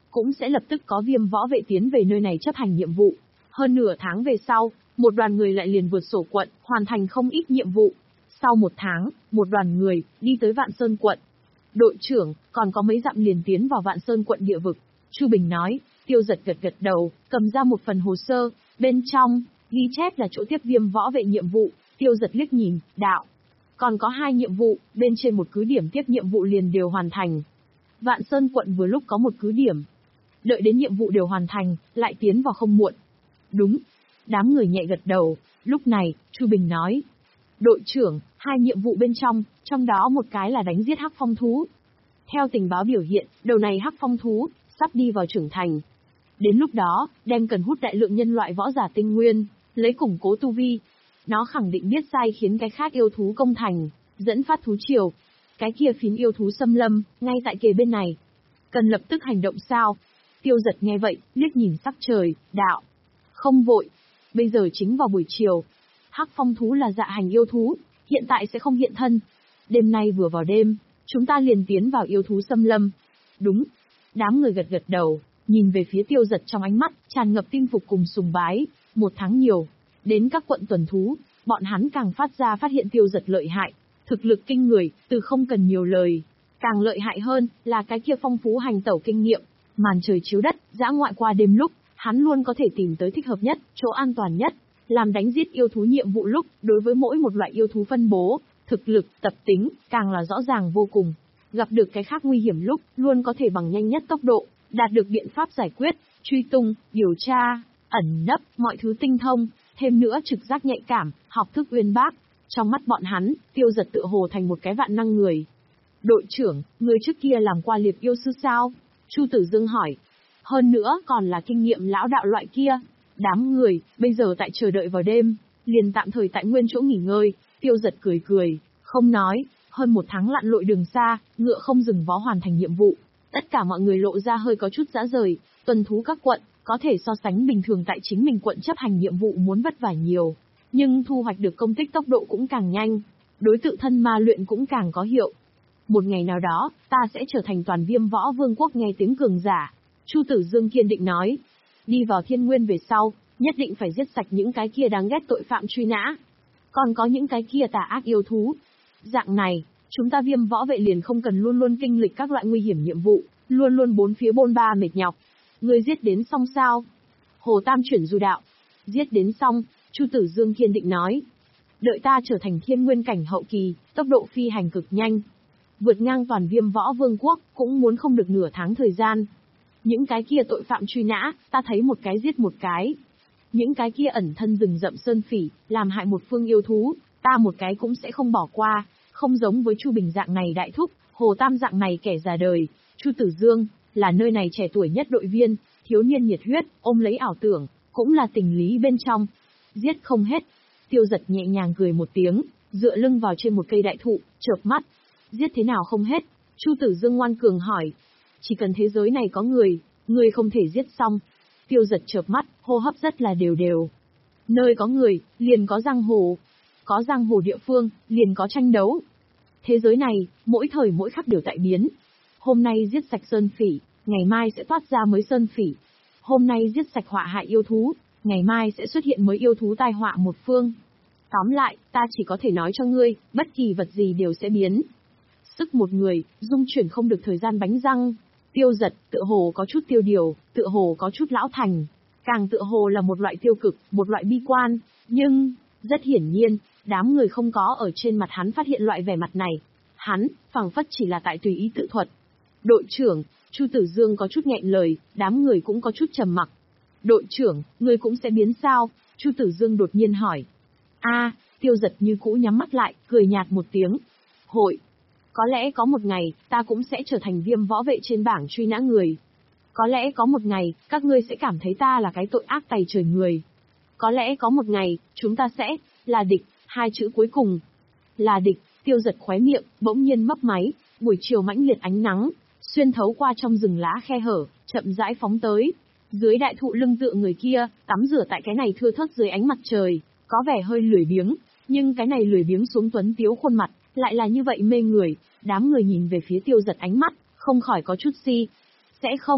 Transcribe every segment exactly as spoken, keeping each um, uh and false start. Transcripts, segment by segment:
cũng sẽ lập tức có Viêm Võ Vệ tiến về nơi này chấp hành nhiệm vụ. Hơn nửa tháng về sau, một đoàn người lại liền vượt sổ quận, hoàn thành không ít nhiệm vụ. Sau một tháng, một đoàn người đi tới Vạn Sơn quận. Đội trưởng, còn có mấy dặm liền tiến vào Vạn Sơn quận địa vực. Chu Bình nói. Tiêu Giật gật gật đầu, cầm ra một phần hồ sơ, bên trong ghi chép là chỗ tiếp Viêm Võ Vệ nhiệm vụ. Tiêu Giật liếc nhìn, đạo. Còn có hai nhiệm vụ, bên trên một cứ điểm tiếp nhiệm vụ liền đều hoàn thành. Vạn Sơn quận vừa lúc có một cứ điểm. Đợi đến nhiệm vụ đều hoàn thành, lại tiến vào không muộn. Đúng. Đám người nhẹ gật đầu, lúc này, Chu Bình nói. Đội trưởng, hai nhiệm vụ bên trong, trong đó một cái là đánh giết hắc phong thú. Theo tình báo biểu hiện, đầu này hắc phong thú, sắp đi vào trưởng thành. Đến lúc đó, đem cần hút đại lượng nhân loại võ giả tinh nguyên, lấy củng cố tu vi. Nó khẳng định biết sai khiến cái khác yêu thú công thành, dẫn phát thú triều. Cái kia phím yêu thú xâm lâm, ngay tại kề bên này. Cần lập tức hành động sao? Tiêu Giật nghe vậy, liếc nhìn sắc trời, đạo. Không vội. Bây giờ chính vào buổi chiều. Hắc phong thú là dạ hành yêu thú, hiện tại sẽ không hiện thân. Đêm nay vừa vào đêm, chúng ta liền tiến vào yêu thú xâm lâm. Đúng. Đám người gật gật đầu, nhìn về phía Tiêu Giật trong ánh mắt, tràn ngập tin phục cùng sùng bái. Một tháng nhiều, đến các quận tuần thú, bọn hắn càng phát ra phát hiện Tiêu Giật lợi hại. Thực lực kinh người, từ không cần nhiều lời. Càng lợi hại hơn, là cái kia phong phú hành tẩu kinh nghiệm. Màn trời chiếu đất, dã ngoại qua đêm lúc, hắn luôn có thể tìm tới thích hợp nhất, chỗ an toàn nhất. Làm đánh giết yêu thú nhiệm vụ lúc, đối với mỗi một loại yêu thú phân bố, thực lực, tập tính, càng là rõ ràng vô cùng. Gặp được cái khác nguy hiểm lúc, luôn có thể bằng nhanh nhất tốc độ, đạt được biện pháp giải quyết, truy tung, điều tra, ẩn nấp, mọi thứ tinh thông, thêm nữa trực giác nhạy cảm, học thức uyên bác. Trong mắt bọn hắn, Tiêu Giật tựa hồ thành một cái vạn năng người. Đội trưởng, người trước kia làm qua liệp yêu sư sao? Chu Tử Dương hỏi. Hơn nữa còn là kinh nghiệm lão đạo loại kia. Đám người, bây giờ tại chờ đợi vào đêm, liền tạm thời tại nguyên chỗ nghỉ ngơi. Tiêu Giật cười cười, không nói. Hơn một tháng lặn lội đường xa, ngựa không dừng vó hoàn thành nhiệm vụ. Tất cả mọi người lộ ra hơi có chút dã rời. Tuần thú các quận, có thể so sánh bình thường tại chính mình quận chấp hành nhiệm vụ muốn vất vả nhiều. Nhưng thu hoạch được công tích tốc độ cũng càng nhanh. Đối tự thân ma luyện cũng càng có hiệu. Một ngày nào đó, ta sẽ trở thành toàn Viêm Võ Vương quốc nghe tiếng cường giả. Chu Tử Dương kiên định nói. Đi vào thiên nguyên về sau, nhất định phải giết sạch những cái kia đáng ghét tội phạm truy nã. Còn có những cái kia tà ác yêu thú. Dạng này, chúng ta Viêm Võ Vệ liền không cần luôn luôn kinh lịch các loại nguy hiểm nhiệm vụ, luôn luôn bốn phía bôn ba mệt nhọc. Người giết đến xong sao? Hồ Tam chuyển du đạo. Giết đến xong, Chu Tử Dương kiên định nói. Đợi ta trở thành thiên nguyên cảnh hậu kỳ, tốc độ phi hành cực nhanh. Vượt ngang toàn Viêm Võ Vương quốc, cũng muốn không được nửa tháng thời gian. Những cái kia tội phạm truy nã, ta thấy một cái giết một cái. Những cái kia ẩn thân rừng rậm sơn phỉ, làm hại một phương yêu thú, ta một cái cũng sẽ không bỏ qua. Không giống với Chu Bình dạng này đại thúc, Hồ Tam dạng này kẻ già đời. Chu Tử Dương, là nơi này trẻ tuổi nhất đội viên, thiếu niên nhiệt huyết, ôm lấy ảo tưởng, cũng là tình lý bên trong. Giết không hết. Tiêu Giật nhẹ nhàng cười một tiếng, dựa lưng vào trên một cây đại thụ, chợp mắt. Giết thế nào không hết? Chu Tử Dương ngoan cường hỏi. Chỉ cần thế giới này có người, người không thể giết xong. Tiêu Giật chợp mắt, hô hấp rất là đều đều. Nơi có người, liền có giang hồ. Có giang hồ địa phương, liền có tranh đấu. Thế giới này, mỗi thời mỗi khắc đều tại biến. Hôm nay giết sạch sơn phỉ, ngày mai sẽ toát ra mới sơn phỉ. Hôm nay giết sạch họa hại yêu thú, ngày mai sẽ xuất hiện mới yêu thú tai họa một phương. Tóm lại, ta chỉ có thể nói cho ngươi, bất kỳ vật gì đều sẽ biến. Sức một người, dung chuyển không được thời gian bánh răng. Tiêu Giật, tựa hồ có chút tiêu điều, tựa hồ có chút lão thành. Càng tựa hồ là một loại tiêu cực, một loại bi quan. Nhưng, rất hiển nhiên, đám người không có ở trên mặt hắn phát hiện loại vẻ mặt này. Hắn, phảng phất chỉ là tại tùy ý tự thuật. Đội trưởng, Chu Tử Dương có chút nghẹn lời, đám người cũng có chút trầm mặc. Đội trưởng, người cũng sẽ biến sao? Chu Tử Dương đột nhiên hỏi. A, Tiêu Giật như cũ nhắm mắt lại, cười nhạt một tiếng. Hội. Có lẽ có một ngày, ta cũng sẽ trở thành Viêm Võ Vệ trên bảng truy nã người. Có lẽ có một ngày, các ngươi sẽ cảm thấy ta là cái tội ác tày trời người. Có lẽ có một ngày, chúng ta sẽ, là địch, hai chữ cuối cùng. Là địch. Tiêu Giật khóe miệng, bỗng nhiên mấp máy, buổi chiều mãnh liệt ánh nắng, xuyên thấu qua trong rừng lá khe hở, chậm rãi phóng tới. Dưới đại thụ lưng tựa người kia, tắm rửa tại cái này thưa thớt dưới ánh mặt trời, có vẻ hơi lười biếng, nhưng cái này lười biếng xuống tuấn tiếu khuôn mặt, lại là như vậy mê người. Đám người nhìn về phía Tiêu Giật ánh mắt, không khỏi có chút si. Sẽ không,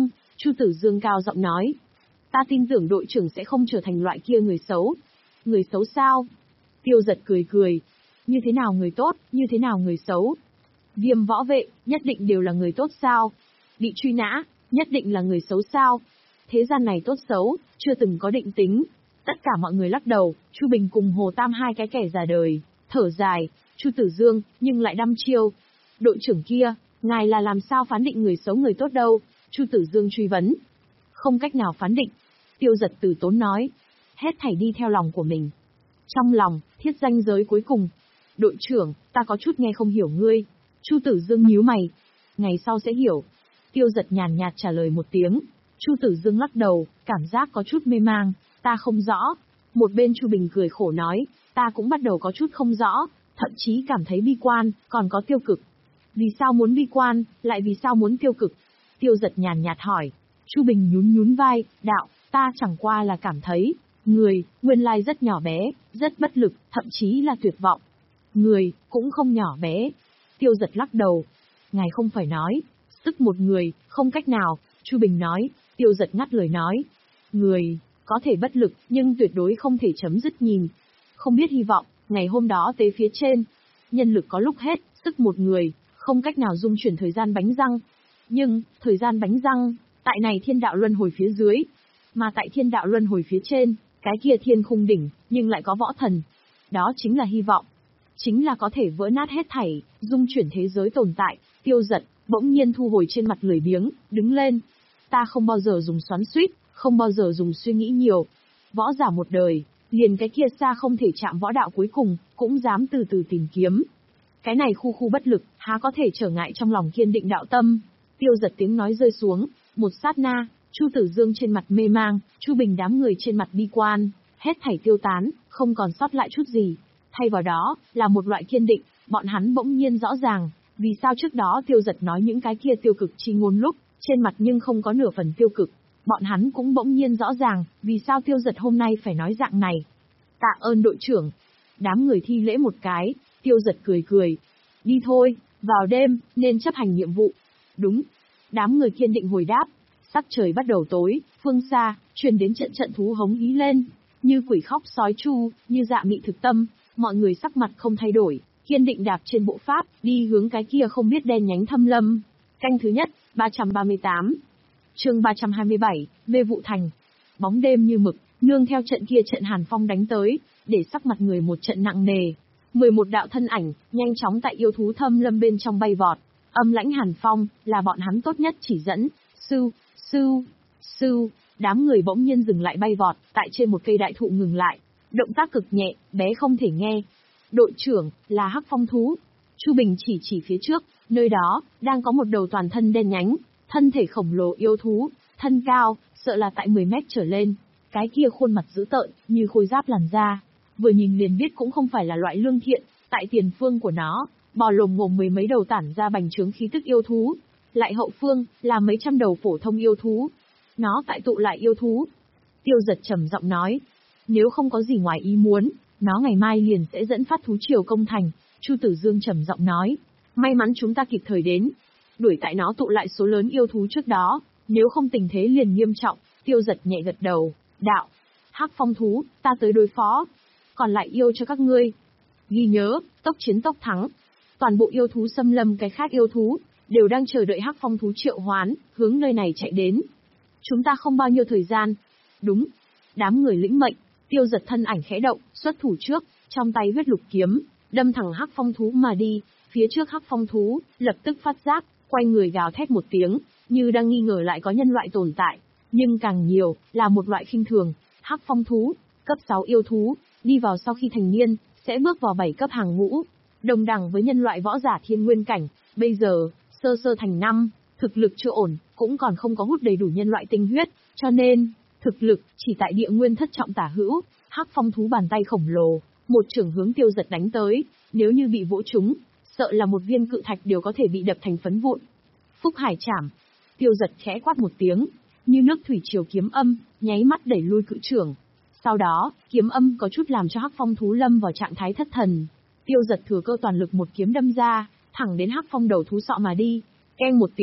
Chu Tử Dương cao giọng nói. Ta tin tưởng đội trưởng sẽ không trở thành loại kia người xấu. Người xấu sao? Tiêu Giật cười cười. Như thế nào người tốt, như thế nào người xấu? Viêm võ vệ, nhất định đều là người tốt sao? Bị truy nã, nhất định là người xấu sao? Thế gian này tốt xấu, chưa từng có định tính. Tất cả mọi người lắc đầu, Chu Bình cùng Hồ Tam hai cái kẻ già đời, thở dài, Chu Tử Dương, nhưng lại đăm chiêu. Đội trưởng kia, ngài là làm sao phán định người xấu người tốt đâu? Chu Tử Dương truy vấn. Không cách nào phán định. Tiêu Giật từ tốn nói. Hết thảy đi theo lòng của mình. Trong lòng, thiết ranh giới cuối cùng. Đội trưởng, ta có chút nghe không hiểu ngươi. Chu Tử Dương nhíu mày. Ngày sau sẽ hiểu. Tiêu Giật nhàn nhạt trả lời một tiếng. Chu Tử Dương lắc đầu, cảm giác có chút mê mang. Ta không rõ. Một bên Chu Bình cười khổ nói. Ta cũng bắt đầu có chút không rõ, thậm chí cảm thấy bi quan, còn có tiêu cực. Vì sao muốn bi quan, lại vì sao muốn tiêu cực? Tiêu Giật nhàn nhạt hỏi. Chu Bình nhún nhún vai, đạo, ta chẳng qua là cảm thấy, người, nguyên lai rất nhỏ bé, rất bất lực, thậm chí là tuyệt vọng. Người, cũng không nhỏ bé. Tiêu Giật lắc đầu. Ngài không phải nói, sức một người, không cách nào, Chu Bình nói. Tiêu Giật ngắt lời nói. Người, có thể bất lực, nhưng tuyệt đối không thể chấm dứt nhìn. Không biết hy vọng, ngày hôm đó tế phía trên. Nhân lực có lúc hết, sức một người, không cách nào dung chuyển thời gian bánh răng. Nhưng, thời gian bánh răng, tại này thiên đạo luân hồi phía dưới. Mà tại thiên đạo luân hồi phía trên, cái kia thiên khung đỉnh, nhưng lại có võ thần. Đó chính là hy vọng. Chính là có thể vỡ nát hết thảy, dung chuyển thế giới tồn tại. Tiêu Giật, bỗng nhiên thu hồi trên mặt lười biếng, đứng lên. Ta không bao giờ dùng xoắn xuýt, không bao giờ dùng suy nghĩ nhiều. Võ giả một đời, liền cái kia xa không thể chạm võ đạo cuối cùng, cũng dám từ từ tìm kiếm. Cái này khu khu bất lực, há có thể trở ngại trong lòng kiên định đạo tâm. Tiêu Giật tiếng nói rơi xuống, một sát na, Chu Tử Dương trên mặt mê mang, Chu Bình đám người trên mặt bi quan, hết thảy tiêu tán, không còn sót lại chút gì. Thay vào đó, là một loại kiên định, bọn hắn bỗng nhiên rõ ràng, vì sao trước đó Tiêu Giật nói những cái kia tiêu cực chi ngôn lúc, trên mặt nhưng không có nửa phần tiêu cực. Bọn hắn cũng bỗng nhiên rõ ràng, vì sao Tiêu Giật hôm nay phải nói dạng này. Tạ ơn đội trưởng. Đám người thi lễ một cái, Tiêu Giật cười cười. Đi thôi, vào đêm, nên chấp hành nhiệm vụ. Đúng. Đám người kiên định hồi đáp. Sắc trời bắt đầu tối, phương xa, truyền đến trận trận thú hống hí lên. Như quỷ khóc sói chu, như dạ mị thực tâm, mọi người sắc mặt không thay đổi, kiên định đạp trên bộ pháp, đi hướng cái kia không biết đen nhánh thâm lâm. Canh thứ nhất, ba trăm ba mươi tám. Chương ba trăm hai mươi bảy, Mê Vụ Thành. Bóng đêm như mực, nương theo trận kia trận hàn phong đánh tới, để sắc mặt người một trận nặng nề. mười một đạo thân ảnh, nhanh chóng tại yêu thú thâm lâm bên trong bay vọt. Âm lãnh hàn phong, là bọn hắn tốt nhất chỉ dẫn. Sưu, sưu, sưu, đám người bỗng nhiên dừng lại bay vọt, tại trên một cây đại thụ ngừng lại. Động tác cực nhẹ, bé không thể nghe. Đội trưởng, là hắc phong thú. Chu Bình chỉ chỉ phía trước, nơi đó, đang có một đầu toàn thân đen nhánh, thân thể khổng lồ yêu thú, thân cao, sợ là tại mười mét trở lên. Cái kia khuôn mặt dữ tợn, như khôi giáp làn da. Vừa nhìn liền biết cũng không phải là loại lương thiện, tại tiền phương của nó, bò lồm ngồm mười mấy đầu tản ra bành trướng khí tức yêu thú. Lại hậu phương, là mấy trăm đầu phổ thông yêu thú. Nó tại tụ lại yêu thú. Tiêu Giật trầm giọng nói. Nếu không có gì ngoài ý muốn, nó ngày mai liền sẽ dẫn phát thú triều công thành. Chu Tử Dương trầm giọng nói. May mắn chúng ta kịp thời đến. Đuổi tại nó tụ lại số lớn yêu thú trước đó, nếu không tình thế liền nghiêm trọng. Tiêu Giật nhẹ gật đầu. Đạo. Hắc phong thú, ta tới đối phó. Còn lại yêu cho các ngươi. Ghi nhớ, tốc chiến tốc thắng. Toàn bộ yêu thú xâm lâm cái khác yêu thú, đều đang chờ đợi hắc phong thú triệu hoán, hướng nơi này chạy đến. Chúng ta không bao nhiêu thời gian. Đúng. Đám người lĩnh mệnh, Tiêu Giật thân ảnh khẽ động, xuất thủ trước, trong tay huyết lục kiếm, đâm thẳng hắc phong thú mà đi. Phía trước hắc phong thú, lập tức phát giác, quay người gào thét một tiếng, như đang nghi ngờ lại có nhân loại tồn tại. Nhưng càng nhiều, là một loại khinh thường. Hắc phong thú, cấp sáu yêu thú, đi vào sau khi thành niên, sẽ bước vào bảy cấp hàng ngũ. Đồng đẳng với nhân loại võ giả thiên nguyên cảnh, bây giờ, sơ sơ thành năm, thực lực chưa ổn, cũng còn không có hút đầy đủ nhân loại tinh huyết, cho nên, thực lực, chỉ tại địa nguyên thất trọng tả hữu. Hắc phong thú bàn tay khổng lồ, một chưởng hướng Tiêu Giật đánh tới, nếu như bị vỗ trúng, sợ là một viên cự thạch đều có thể bị đập thành phấn vụn. Phúc Hải Trảm. Tiêu Giật khẽ quát một tiếng, như nước thủy triều kiếm âm, nháy mắt đẩy lui cự chưởng. Sau đó, kiếm âm có chút làm cho hắc phong thú lâm vào trạng thái thất thần. Tiêu Giật thừa cơ toàn lực một kiếm đâm ra, thẳng đến hắc phong đầu thú sọ mà đi. Keng một tiếng,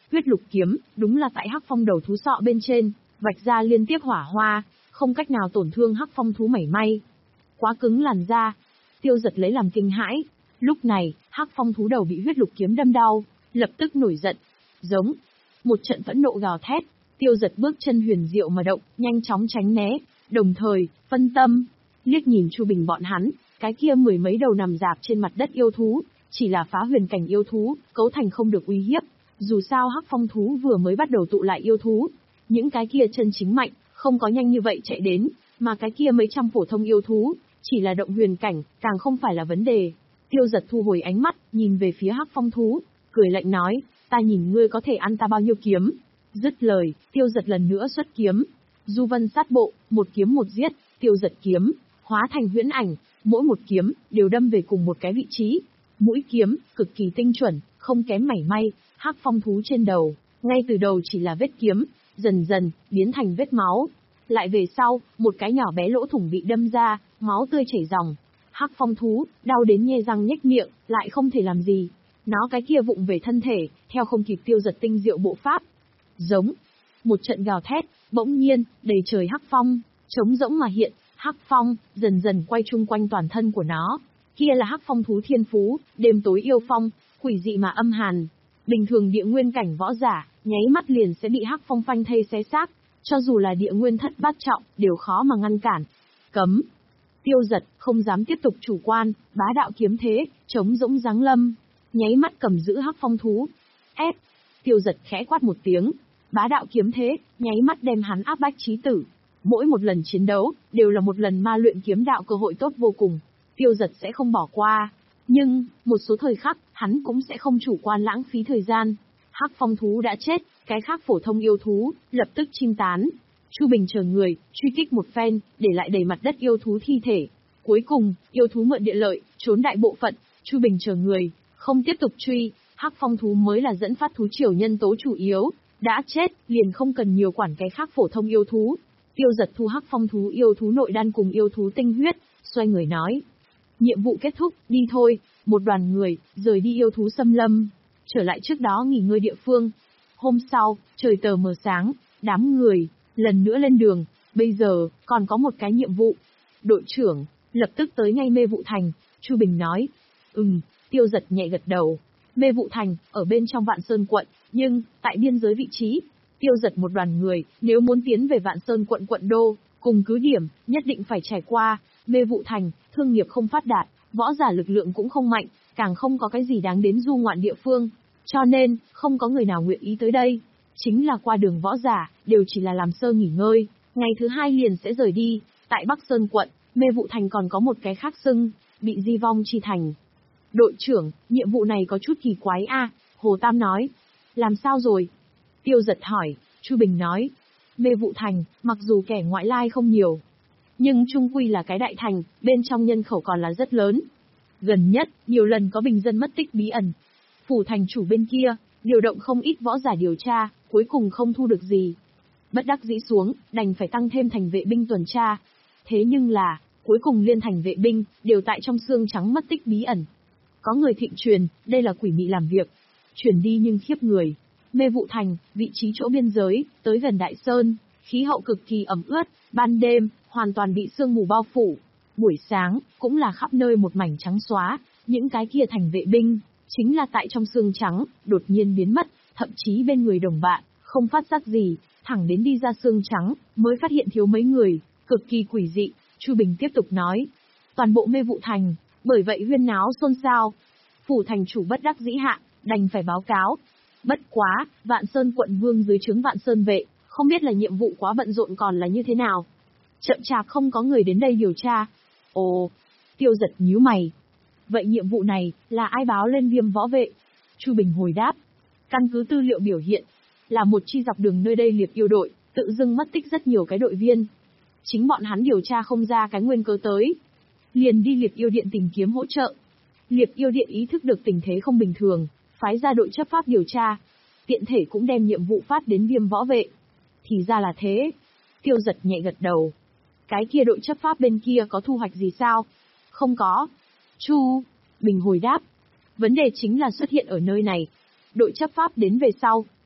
Huyết lục kiếm, đúng là tại hắc phong đầu thú sọ bên trên, vạch ra liên tiếp hỏa hoa, không cách nào tổn thương hắc phong thú mảy may. Quá cứng làn da. Tiêu Giật lấy làm kinh hãi. Lúc này, hắc phong thú đầu bị huyết lục kiếm đâm đau, lập tức nổi giận. Giống. Một trận phẫn nộ gào thét. Tiêu Giật bước chân huyền diệu mà động, nhanh chóng tránh né, đồng thời, phân tâm. Liếc nhìn Chu Bình bọn hắn, cái kia mười mấy đầu nằm rạp trên mặt đất yêu thú, chỉ là phá huyền cảnh yêu thú, cấu thành không được uy hiếp. Dù sao hắc phong thú vừa mới bắt đầu tụ lại yêu thú. Những cái kia chân chính mạnh, không có nhanh như vậy chạy đến, mà cái kia mấy trăm phổ thông yêu thú, chỉ là động huyền cảnh, càng không phải là vấn đề. Tiêu Giật thu hồi ánh mắt, nhìn về phía hắc phong thú, cười lạnh nói, ta nhìn ngươi có thể ăn ta bao nhiêu kiếm. Dứt lời, Tiêu Giật lần nữa xuất kiếm. Du vân sát bộ, một kiếm một giết, Tiêu Giật kiếm, hóa thành huyễn ảnh, mỗi một kiếm, đều đâm về cùng một cái vị trí. Mũi kiếm, cực kỳ tinh chuẩn, không kém mảy may, hắc phong thú trên đầu, ngay từ đầu chỉ là vết kiếm, dần dần, biến thành vết máu. Lại về sau, một cái nhỏ bé lỗ thủng bị đâm ra, máu tươi chảy ròng. Hắc phong thú, đau đến nhe răng nhếch miệng, lại không thể làm gì. Nó cái kia vụng về thân thể, theo không kịp Tiêu Giật tinh diệu bộ pháp. Giống. Một trận gào thét, bỗng nhiên, đầy trời hắc phong, trống rỗng mà hiện, hắc phong, dần dần quay chung quanh toàn thân của nó. Kia là hắc phong thú thiên phú, đêm tối yêu phong, quỷ dị mà âm hàn. Bình thường địa nguyên cảnh võ giả, nháy mắt liền sẽ bị hắc phong phanh thây xé xác, cho dù là địa nguyên thất bát trọng, đều khó mà ngăn cản. Cấm. Tiêu Giật, không dám tiếp tục chủ quan, bá đạo kiếm thế, chống dũng giáng lâm, nháy mắt cầm giữ hắc phong thú. Ép. Tiêu Giật khẽ quát một tiếng, bá đạo kiếm thế, nháy mắt đem hắn áp bách chí tử. Mỗi một lần chiến đấu, đều là một lần ma luyện kiếm đạo cơ hội tốt vô cùng. Tiêu Giật sẽ không bỏ qua. Nhưng, một số thời khắc, hắn cũng sẽ không chủ quan lãng phí thời gian. Hắc phong thú đã chết, cái khác phổ thông yêu thú, lập tức chim tán. Chu Bình chờ người, truy kích một phen, để lại đầy mặt đất yêu thú thi thể. Cuối cùng, yêu thú mượn địa lợi, trốn đại bộ phận, Chu Bình chờ người, không tiếp tục truy, hắc phong thú mới là dẫn phát thú triều nhân tố chủ yếu. Đã chết, liền không cần nhiều quản cái khác phổ thông yêu thú. Tiêu Giật thu hắc phong thú yêu thú nội đan cùng yêu thú tinh huyết, xoay người nói. Nhiệm vụ kết thúc, đi thôi. Một đoàn người, rời đi yêu thú xâm lâm, trở lại trước đó nghỉ ngơi địa phương. Hôm sau, trời tờ mờ sáng, đám người, lần nữa lên đường, bây giờ, còn có một cái nhiệm vụ. Đội trưởng, lập tức tới ngay Mê Vụ Thành, Chu Bình nói. Ừm, Tiêu Giật nhẹ gật đầu. Mê Vụ Thành, ở bên trong Vạn Sơn quận, nhưng, tại biên giới vị trí, Tiêu Giật một đoàn người, nếu muốn tiến về Vạn Sơn quận quận đô, cùng cứ điểm, nhất định phải trải qua Mê Vụ Thành, thương nghiệp không phát đạt, võ giả lực lượng cũng không mạnh, càng không có cái gì đáng đến du ngoạn địa phương. Cho nên, không có người nào nguyện ý tới đây. Chính là qua đường võ giả, đều chỉ là làm sơ nghỉ ngơi, ngày thứ hai liền sẽ rời đi. Tại Bắc Sơn quận, Mê Vụ Thành còn có một cái khác xưng, bị di vong chi thành. Đội trưởng, nhiệm vụ này có chút kỳ quái a, Hồ Tam nói. Làm sao rồi? Tiêu Giật hỏi, Chu Bình nói. Mê Vụ Thành, mặc dù kẻ ngoại lai không nhiều, nhưng chung quy là cái đại thành, bên trong nhân khẩu còn là rất lớn. Gần nhất, nhiều lần có bình dân mất tích bí ẩn. Phủ thành chủ bên kia, điều động không ít võ giả điều tra, cuối cùng không thu được gì. Bất đắc dĩ xuống, đành phải tăng thêm thành vệ binh tuần tra. Thế nhưng là, cuối cùng liên thành vệ binh, đều tại trong xương trắng mất tích bí ẩn. Có người thịnh truyền, đây là quỷ mị làm việc. Truyền đi nhưng khiếp người. Mê Vụ Thành, vị trí chỗ biên giới, tới gần Đại Sơn, khí hậu cực kỳ ẩm ướt, ban đêm, hoàn toàn bị sương mù bao phủ. Buổi sáng, cũng là khắp nơi một mảnh trắng xóa, những cái kia thành vệ binh, chính là tại trong sương trắng, đột nhiên biến mất, thậm chí bên người đồng bạn, không phát giác gì, thẳng đến đi ra sương trắng, mới phát hiện thiếu mấy người, cực kỳ quỷ dị. Chu Bình tiếp tục nói, toàn bộ Mê Vụ Thành, bởi vậy huyên náo xôn xao. Phủ thành chủ bất đắc dĩ hạ, đành phải báo cáo. Bất quá, Vạn Sơn quận vương dưới trướng Vạn Sơn vệ, không biết là nhiệm vụ quá bận rộn còn là như thế nào. Chậm chạp không có người đến đây điều tra. Ồ, Tiêu Giật nhíu mày. Vậy nhiệm vụ này, là ai báo lên Viêm võ vệ? Chu Bình hồi đáp. Căn cứ tư liệu biểu hiện, là một chi dọc đường nơi đây liệp yêu đội, tự dưng mất tích rất nhiều cái đội viên. Chính bọn hắn điều tra không ra cái nguyên cớ tới. Liền đi liệp yêu điện tìm kiếm hỗ trợ. Liệp yêu điện ý thức được tình thế không bình thường, phái ra đội chấp pháp điều tra. Tiện thể cũng đem nhiệm vụ phát đến Viêm võ vệ. Thì ra là thế. Tiêu Giật nhẹ gật đầu. Cái kia đội chấp pháp bên kia có thu hoạch gì sao? Không có. Chu Bình hồi đáp. Vấn đề chính là xuất hiện ở nơi này. Đội chấp pháp đến về sau,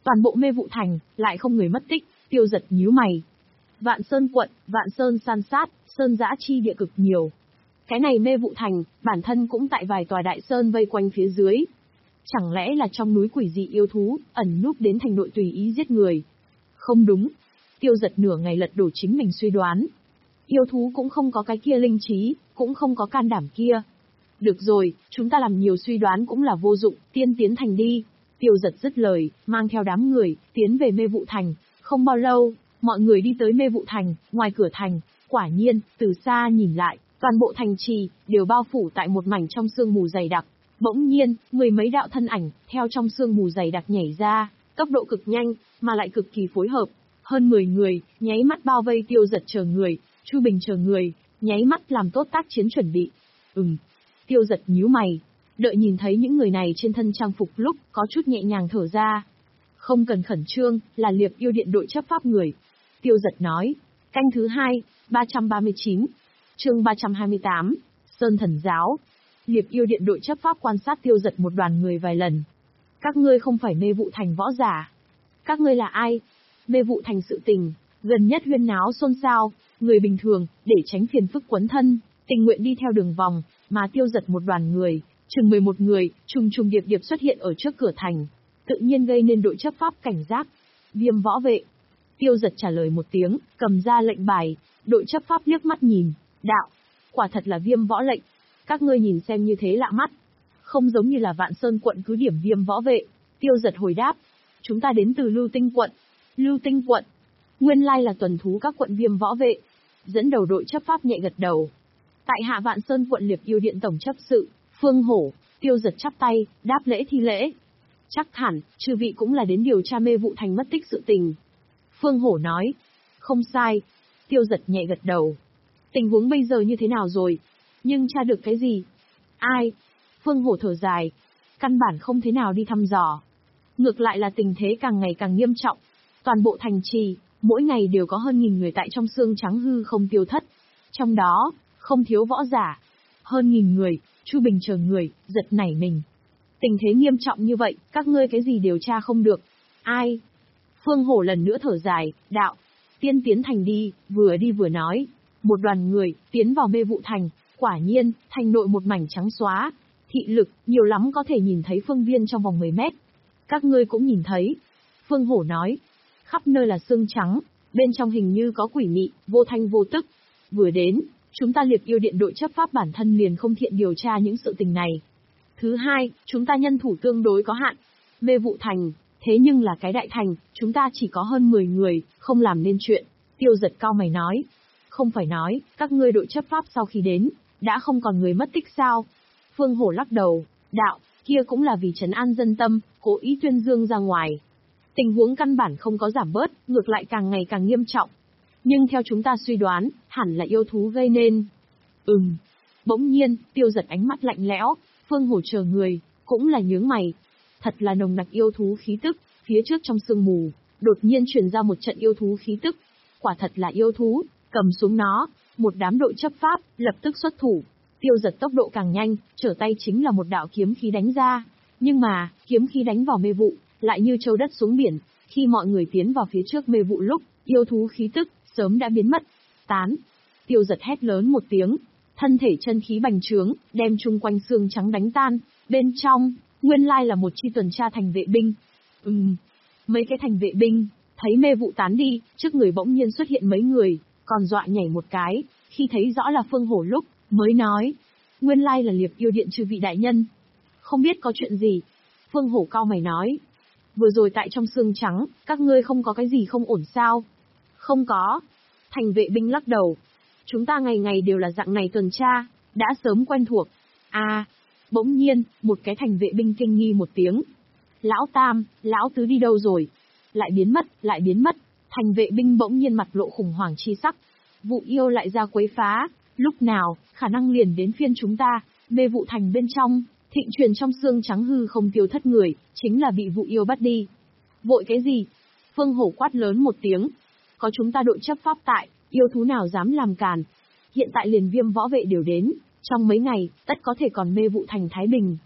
Toàn bộ Mê Vụ Thành, lại không người mất tích, Tiêu Giật nhíu mày. Vạn Sơn quận, Vạn Sơn san sát, sơn dã chi địa cực nhiều. Cái này Mê Vụ Thành, bản thân cũng tại vài tòa đại sơn vây quanh phía dưới. Chẳng lẽ là trong núi quỷ dị yêu thú, ẩn núp đến thành nội tùy ý giết người? Không đúng. Tiêu Giật nửa ngày lật đổ chính mình suy đoán. Yêu thú cũng không có cái kia linh trí, cũng không có can đảm kia. Được rồi, chúng ta làm nhiều suy đoán cũng là vô dụng, tiên tiến thành đi. Tiêu Giật dứt lời, mang theo đám người, tiến về Mê Vụ Thành. Không bao lâu, mọi người đi tới Mê Vụ Thành, ngoài cửa thành, quả nhiên, từ xa nhìn lại, toàn bộ thành trì, đều bao phủ tại một mảnh trong sương mù dày đặc. Bỗng nhiên, mười mấy đạo thân ảnh, theo trong sương mù dày đặc nhảy ra, tốc độ cực nhanh, mà lại cực kỳ phối hợp. Hơn mười người, nháy mắt bao vây Tiêu Giật chờ người, Chu Bình chờ người, nháy mắt làm tốt tác chiến chuẩn bị. Ừm. Tiêu Giật nhíu mày, đợi nhìn thấy những người này trên thân trang phục lúc, có chút nhẹ nhàng thở ra. Không cần khẩn trương, là Liệp Yêu Điện đội chấp pháp người. Tiêu Giật nói. Canh thứ hai, ba trăm ba mươi chín. Chương ba trăm hai mươi tám. Sơn Thần Giáo. Liệp Yêu Điện đội chấp pháp quan sát Tiêu Giật một đoàn người vài lần. Các ngươi không phải Mê Vụ Thành võ giả. Các ngươi là ai? Mê Vụ Thành sự tình, gần nhất huyên náo xôn xao, người bình thường, để tránh phiền phức quấn thân, tình nguyện đi theo đường vòng, mà Tiêu Giật một đoàn người, chừng mười một người, trùng trùng điệp điệp xuất hiện ở trước cửa thành, tự nhiên gây nên đội chấp pháp cảnh giác. Viêm võ vệ. Tiêu Giật trả lời một tiếng, cầm ra lệnh bài, đội chấp pháp liếc mắt nhìn, đạo, quả thật là Viêm võ lệnh, các ngươi nhìn xem như thế lạ mắt, không giống như là Vạn Sơn quận cứ điểm Viêm võ vệ. Tiêu Giật hồi đáp, chúng ta đến từ Lưu Tinh quận. Lưu Tinh quận, nguyên lai là tuần thú các quận Viêm võ vệ. Dẫn đầu đội chấp pháp nhẹ gật đầu. Tại hạ Vạn Sơn quận Liệp Yêu Điện tổng chấp sự, Phương Hổ. Tiêu Giật chắp tay, đáp lễ thi lễ. Chắc hẳn, chư vị cũng là đến điều tra Mê Vụ Thành mất tích sự tình. Phương Hổ nói, không sai. Tiêu Giật nhẹ gật đầu. Tình huống bây giờ như thế nào rồi? Nhưng tra được cái gì? Ai? Phương Hổ thở dài. Căn bản không thế nào đi thăm dò. Ngược lại là tình thế càng ngày càng nghiêm trọng. Toàn bộ thành trì, mỗi ngày đều có hơn nghìn người tại trong xương trắng hư không tiêu thất. Trong đó, không thiếu võ giả. Hơn nghìn người, Chu Bình chờ người, giật nảy mình. Tình thế nghiêm trọng như vậy, các ngươi cái gì điều tra không được. Ai? Phương Hổ lần nữa thở dài, đạo. Tiên tiến thành đi, vừa đi vừa nói. Một đoàn người, tiến vào Mê Vụ Thành, quả nhiên, thành nội một mảnh trắng xóa. Thị lực, nhiều lắm có thể nhìn thấy phương viên trong vòng mười mét. Các ngươi cũng nhìn thấy. Phương Hổ nói. Khắp nơi là xương trắng, bên trong hình như có quỷ mị, vô thanh vô tức. Vừa đến, chúng ta Liệp Yêu Điện đội chấp pháp bản thân liền không thiện điều tra những sự tình này. Thứ hai, chúng ta nhân thủ tương đối có hạn. Mê Vụ Thành, thế nhưng là cái đại thành, chúng ta chỉ có hơn mười người, không làm nên chuyện. Tiêu Giật cao mày nói. Không phải nói, các ngươi đội chấp pháp sau khi đến, đã không còn người mất tích sao? Phương Hổ lắc đầu, đạo, kia cũng là vì trấn an dân tâm, cố ý tuyên dương ra ngoài. Tình huống căn bản không có giảm bớt, ngược lại càng ngày càng nghiêm trọng. Nhưng theo chúng ta suy đoán, hẳn là yêu thú gây nên. Ừm. Bỗng nhiên, Tiêu Giật ánh mắt lạnh lẽo, Phương Hổ chờ người, cũng là nhướng mày. Thật là nồng nặc yêu thú khí tức, phía trước trong sương mù, đột nhiên truyền ra một trận yêu thú khí tức. Quả thật là yêu thú, cầm xuống nó, một đám đội chấp pháp, lập tức xuất thủ. Tiêu Giật tốc độ càng nhanh, trở tay chính là một đạo kiếm khí đánh ra. Nhưng mà, kiếm khí đánh vào mê vụ, lại như châu đất xuống biển, khi mọi người tiến vào phía trước mê vụ lúc, yêu thú khí tức, sớm đã biến mất. Tán. Tiêu Giật hét lớn một tiếng, thân thể chân khí bành trướng, đem chung quanh xương trắng đánh tan, bên trong, nguyên lai là một chi tuần tra thành vệ binh. Ừm, mấy cái thành vệ binh, thấy mê vụ tán đi, trước người bỗng nhiên xuất hiện mấy người, còn dọa nhảy một cái, khi thấy rõ là Phương Hổ lúc, mới nói, nguyên lai là Liệp Yêu Điện chư vị đại nhân. Không biết có chuyện gì? Phương Hổ cao mày nói, vừa rồi tại trong xương trắng, các ngươi không có cái gì không ổn sao? Không có. Thành vệ binh lắc đầu. Chúng ta ngày ngày đều là dạng này tuần tra, đã sớm quen thuộc. À, bỗng nhiên, một cái thành vệ binh kinh nghi một tiếng. Lão Tam, Lão Tứ đi đâu rồi? Lại biến mất, lại biến mất. Thành vệ binh bỗng nhiên mặt lộ khủng hoảng chi sắc. Vụ yêu lại ra quấy phá, lúc nào, khả năng liền đến phiên chúng ta, Mê Vụ Thành bên trong, thịnh truyền trong xương trắng hư không tiêu thất người, chính là bị vụ yêu bắt đi. Vội cái gì? Phương Hổ quát lớn một tiếng. Có chúng ta đội chấp pháp tại, yêu thú nào dám làm càn. Hiện tại liền Viêm võ vệ đều đến, trong mấy ngày, tất có thể còn Mê Vụ Thành thái bình.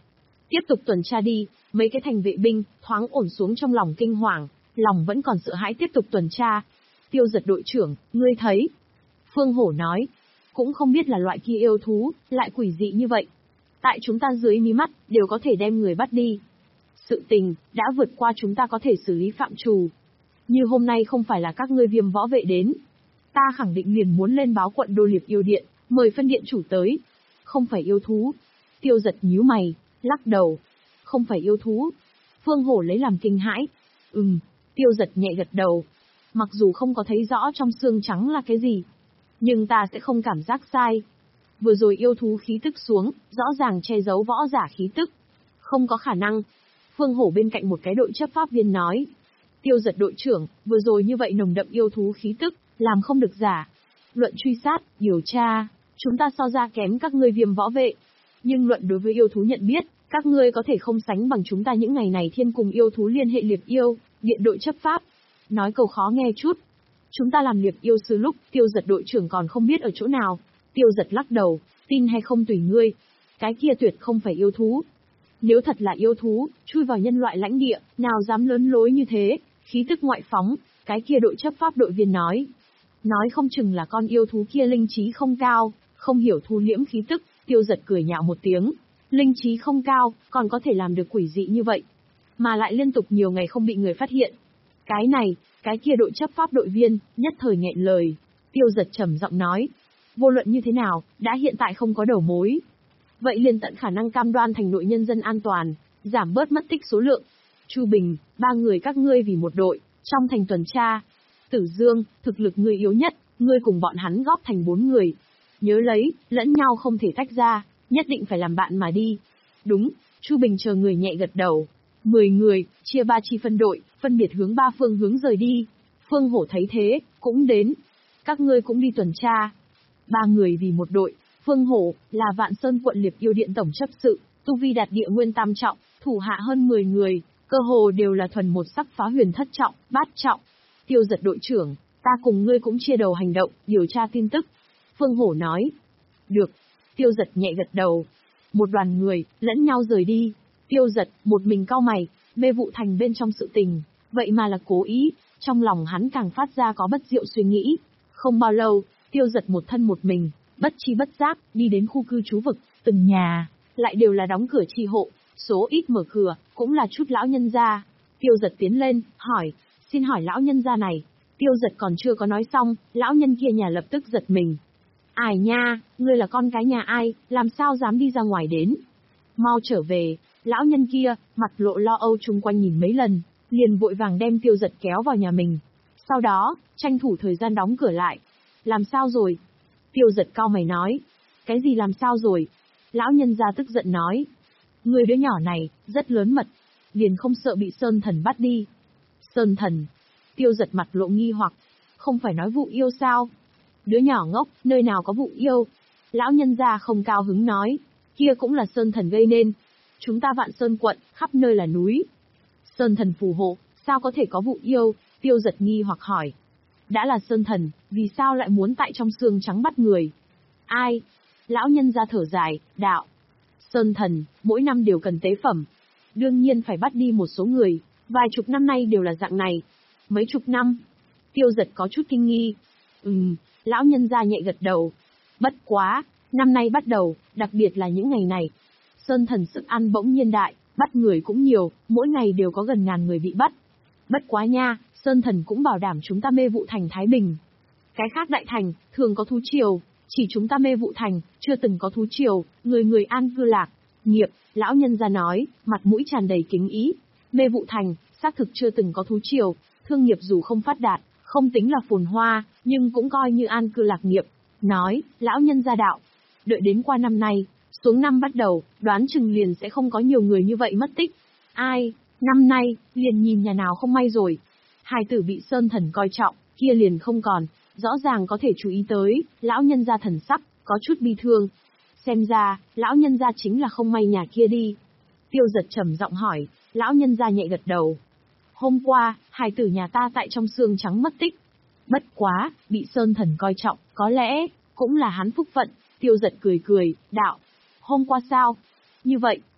Tiếp tục tuần tra đi, mấy cái thành vệ binh, thoáng ổn xuống trong lòng kinh hoàng, lòng vẫn còn sợ hãi tiếp tục tuần tra. Tiêu Giật đội trưởng, ngươi thấy. Phương Hổ nói, cũng không biết là loại kia yêu thú, lại quỷ dị như vậy. Tại chúng ta dưới mí mắt, đều có thể đem người bắt đi. Sự tình, đã vượt qua chúng ta có thể xử lý phạm trù. Như hôm nay không phải là các ngươi Viêm võ vệ đến. Ta khẳng định liền muốn lên báo quận Đô Liệp Yêu Điện, mời phân điện chủ tới. Không phải yêu thú. Tiêu Giật nhíu mày, lắc đầu. Không phải yêu thú. Phương Hổ lấy làm kinh hãi. Ừm, Tiêu Giật nhẹ gật đầu. Mặc dù không có thấy rõ trong xương trắng là cái gì, nhưng ta sẽ không cảm giác sai. Vừa rồi yêu thú khí tức xuống, rõ ràng che giấu võ giả khí tức. Không có khả năng. Phương Hổ bên cạnh một cái đội chấp pháp viên nói. Tiêu Giật đội trưởng, vừa rồi như vậy nồng đậm yêu thú khí tức, làm không được giả. Luận truy sát, điều tra, chúng ta so ra kém các ngươi Viêm võ vệ. Nhưng luận đối với yêu thú nhận biết, các ngươi có thể không sánh bằng chúng ta những ngày này thiên cùng yêu thú liên hệ liệp yêu, điện đội chấp pháp. Nói câu khó nghe chút. Chúng ta làm liệp yêu sư lúc, Tiêu Giật đội trưởng còn không biết ở chỗ nào. Tiêu Giật lắc đầu, tin hay không tùy ngươi. Cái kia tuyệt không phải yêu thú. Nếu thật là yêu thú, chui vào nhân loại lãnh địa, nào dám lớn lối như thế, khí tức ngoại phóng, cái kia đội chấp pháp đội viên nói. Nói không chừng là con yêu thú kia linh trí không cao, không hiểu thu liễm khí tức. Tiêu Giật cười nhạo một tiếng. Linh trí không cao, còn có thể làm được quỷ dị như vậy. Mà lại liên tục nhiều ngày không bị người phát hiện. Cái này, cái kia đội chấp pháp đội viên, nhất thời nghẹn lời. Tiêu Giật trầm giọng nói. Vô luận như thế nào, đã hiện tại không có đầu mối. Vậy liền tận khả năng cam đoan thành nội nhân dân an toàn, giảm bớt mất tích số lượng. Chu Bình, ba người các ngươi vì một đội, trong thành tuần tra. Tử Dương, thực lực ngươi yếu nhất, ngươi cùng bọn hắn góp thành bốn người. Nhớ lấy, lẫn nhau không thể tách ra, nhất định phải làm bạn mà đi. Đúng, Chu Bình chờ người nhẹ gật đầu. Mười người, chia ba chi phân đội, phân biệt hướng ba phương hướng rời đi. Phương Hổ thấy thế, cũng đến. Các ngươi cũng đi tuần tra. Ba người vì một đội. Phương Hổ, là Vạn Sơn quận Liệp Yêu Điện tổng chấp sự, tu vi đạt địa nguyên tam trọng, thủ hạ hơn mười người, cơ hồ đều là thuần một sắc phá huyền thất trọng, bát trọng. Tiêu Giật đội trưởng, ta cùng ngươi cũng chia đầu hành động, điều tra tin tức. Phương Hổ nói. Được. Tiêu Giật nhẹ gật đầu. Một đoàn người, lẫn nhau rời đi. Tiêu Giật, một mình cau mày, mê vụ thành bên trong sự tình, vậy mà là cố ý, trong lòng hắn càng phát ra có bất diệu suy nghĩ. Không bao lâu, Tiêu Giật một thân một mình, bất chi bất giác, đi đến khu cư trú vực, từng nhà, lại đều là đóng cửa chi hộ, số ít mở cửa, cũng là chút lão nhân gia. Tiêu Giật tiến lên, hỏi, xin hỏi lão nhân gia này. Tiêu Giật còn chưa có nói xong, lão nhân kia nhà lập tức giật mình. Ai nha, ngươi là con cái nhà ai, làm sao dám đi ra ngoài đến? Mau trở về. Lão nhân kia, mặt lộ lo âu chung quanh nhìn mấy lần, liền vội vàng đem Tiêu Giật kéo vào nhà mình. Sau đó, tranh thủ thời gian đóng cửa lại. Làm sao rồi? Tiêu Giật cau mày nói. Cái gì làm sao rồi? Lão nhân gia tức giận nói. Người đứa nhỏ này, rất lớn mật, liền không sợ bị Sơn Thần bắt đi. Sơn Thần? Tiêu Giật mặt lộ nghi hoặc. Không phải nói vụ yêu sao? Đứa nhỏ ngốc, nơi nào có vụ yêu? Lão nhân gia không cao hứng nói. Kia cũng là Sơn Thần gây nên. Chúng ta Vạn Sơn quận, khắp nơi là núi. Sơn Thần phù hộ, sao có thể có vụ yêu? Tiêu Giật nghi hoặc hỏi. Đã là Sơn Thần, vì sao lại muốn tại trong xương trắng bắt người? Ai? Lão nhân gia thở dài, đạo. Sơn Thần, mỗi năm đều cần tế phẩm. Đương nhiên phải bắt đi một số người, vài chục năm nay đều là dạng này. Mấy chục năm? Tiêu Giật có chút kinh nghi. Ừm, lão nhân gia nhẹ gật đầu. Bất quá, năm nay bắt đầu, đặc biệt là những ngày này. Sơn Thần sức ăn bỗng nhiên đại, bắt người cũng nhiều, mỗi ngày đều có gần ngàn người bị bắt. Bất quá nha, Sơn Thần cũng bảo đảm chúng ta Mê Vụ Thành thái bình. Cái khác đại thành, thường có thú triều, chỉ chúng ta Mê Vụ Thành, chưa từng có thú triều, người người an cư lạc nghiệp. Lão nhân gia nói, mặt mũi tràn đầy kính ý. Mê Vụ Thành, xác thực chưa từng có thú triều, thương nghiệp dù không phát đạt, không tính là phồn hoa, nhưng cũng coi như an cư lạc nghiệp. Nói, lão nhân gia đạo, đợi đến qua năm nay, xuống năm bắt đầu, đoán chừng liền sẽ không có nhiều người như vậy mất tích. Ai, năm nay, liền nhìn nhà nào không may rồi. Hài tử bị Sơn Thần coi trọng, kia liền không còn, rõ ràng có thể chú ý tới, lão nhân gia thần sắc, có chút bi thương. Xem ra, lão nhân gia chính là không may nhà kia đi. Tiêu Giật trầm giọng hỏi, lão nhân gia nhẹ gật đầu. Hôm qua, hài tử nhà ta tại trong xương trắng mất tích. Bất quá, bị Sơn Thần coi trọng, có lẽ, cũng là hắn phúc phận. Tiêu Giật cười cười, đạo. Hôm qua sao? Như vậy,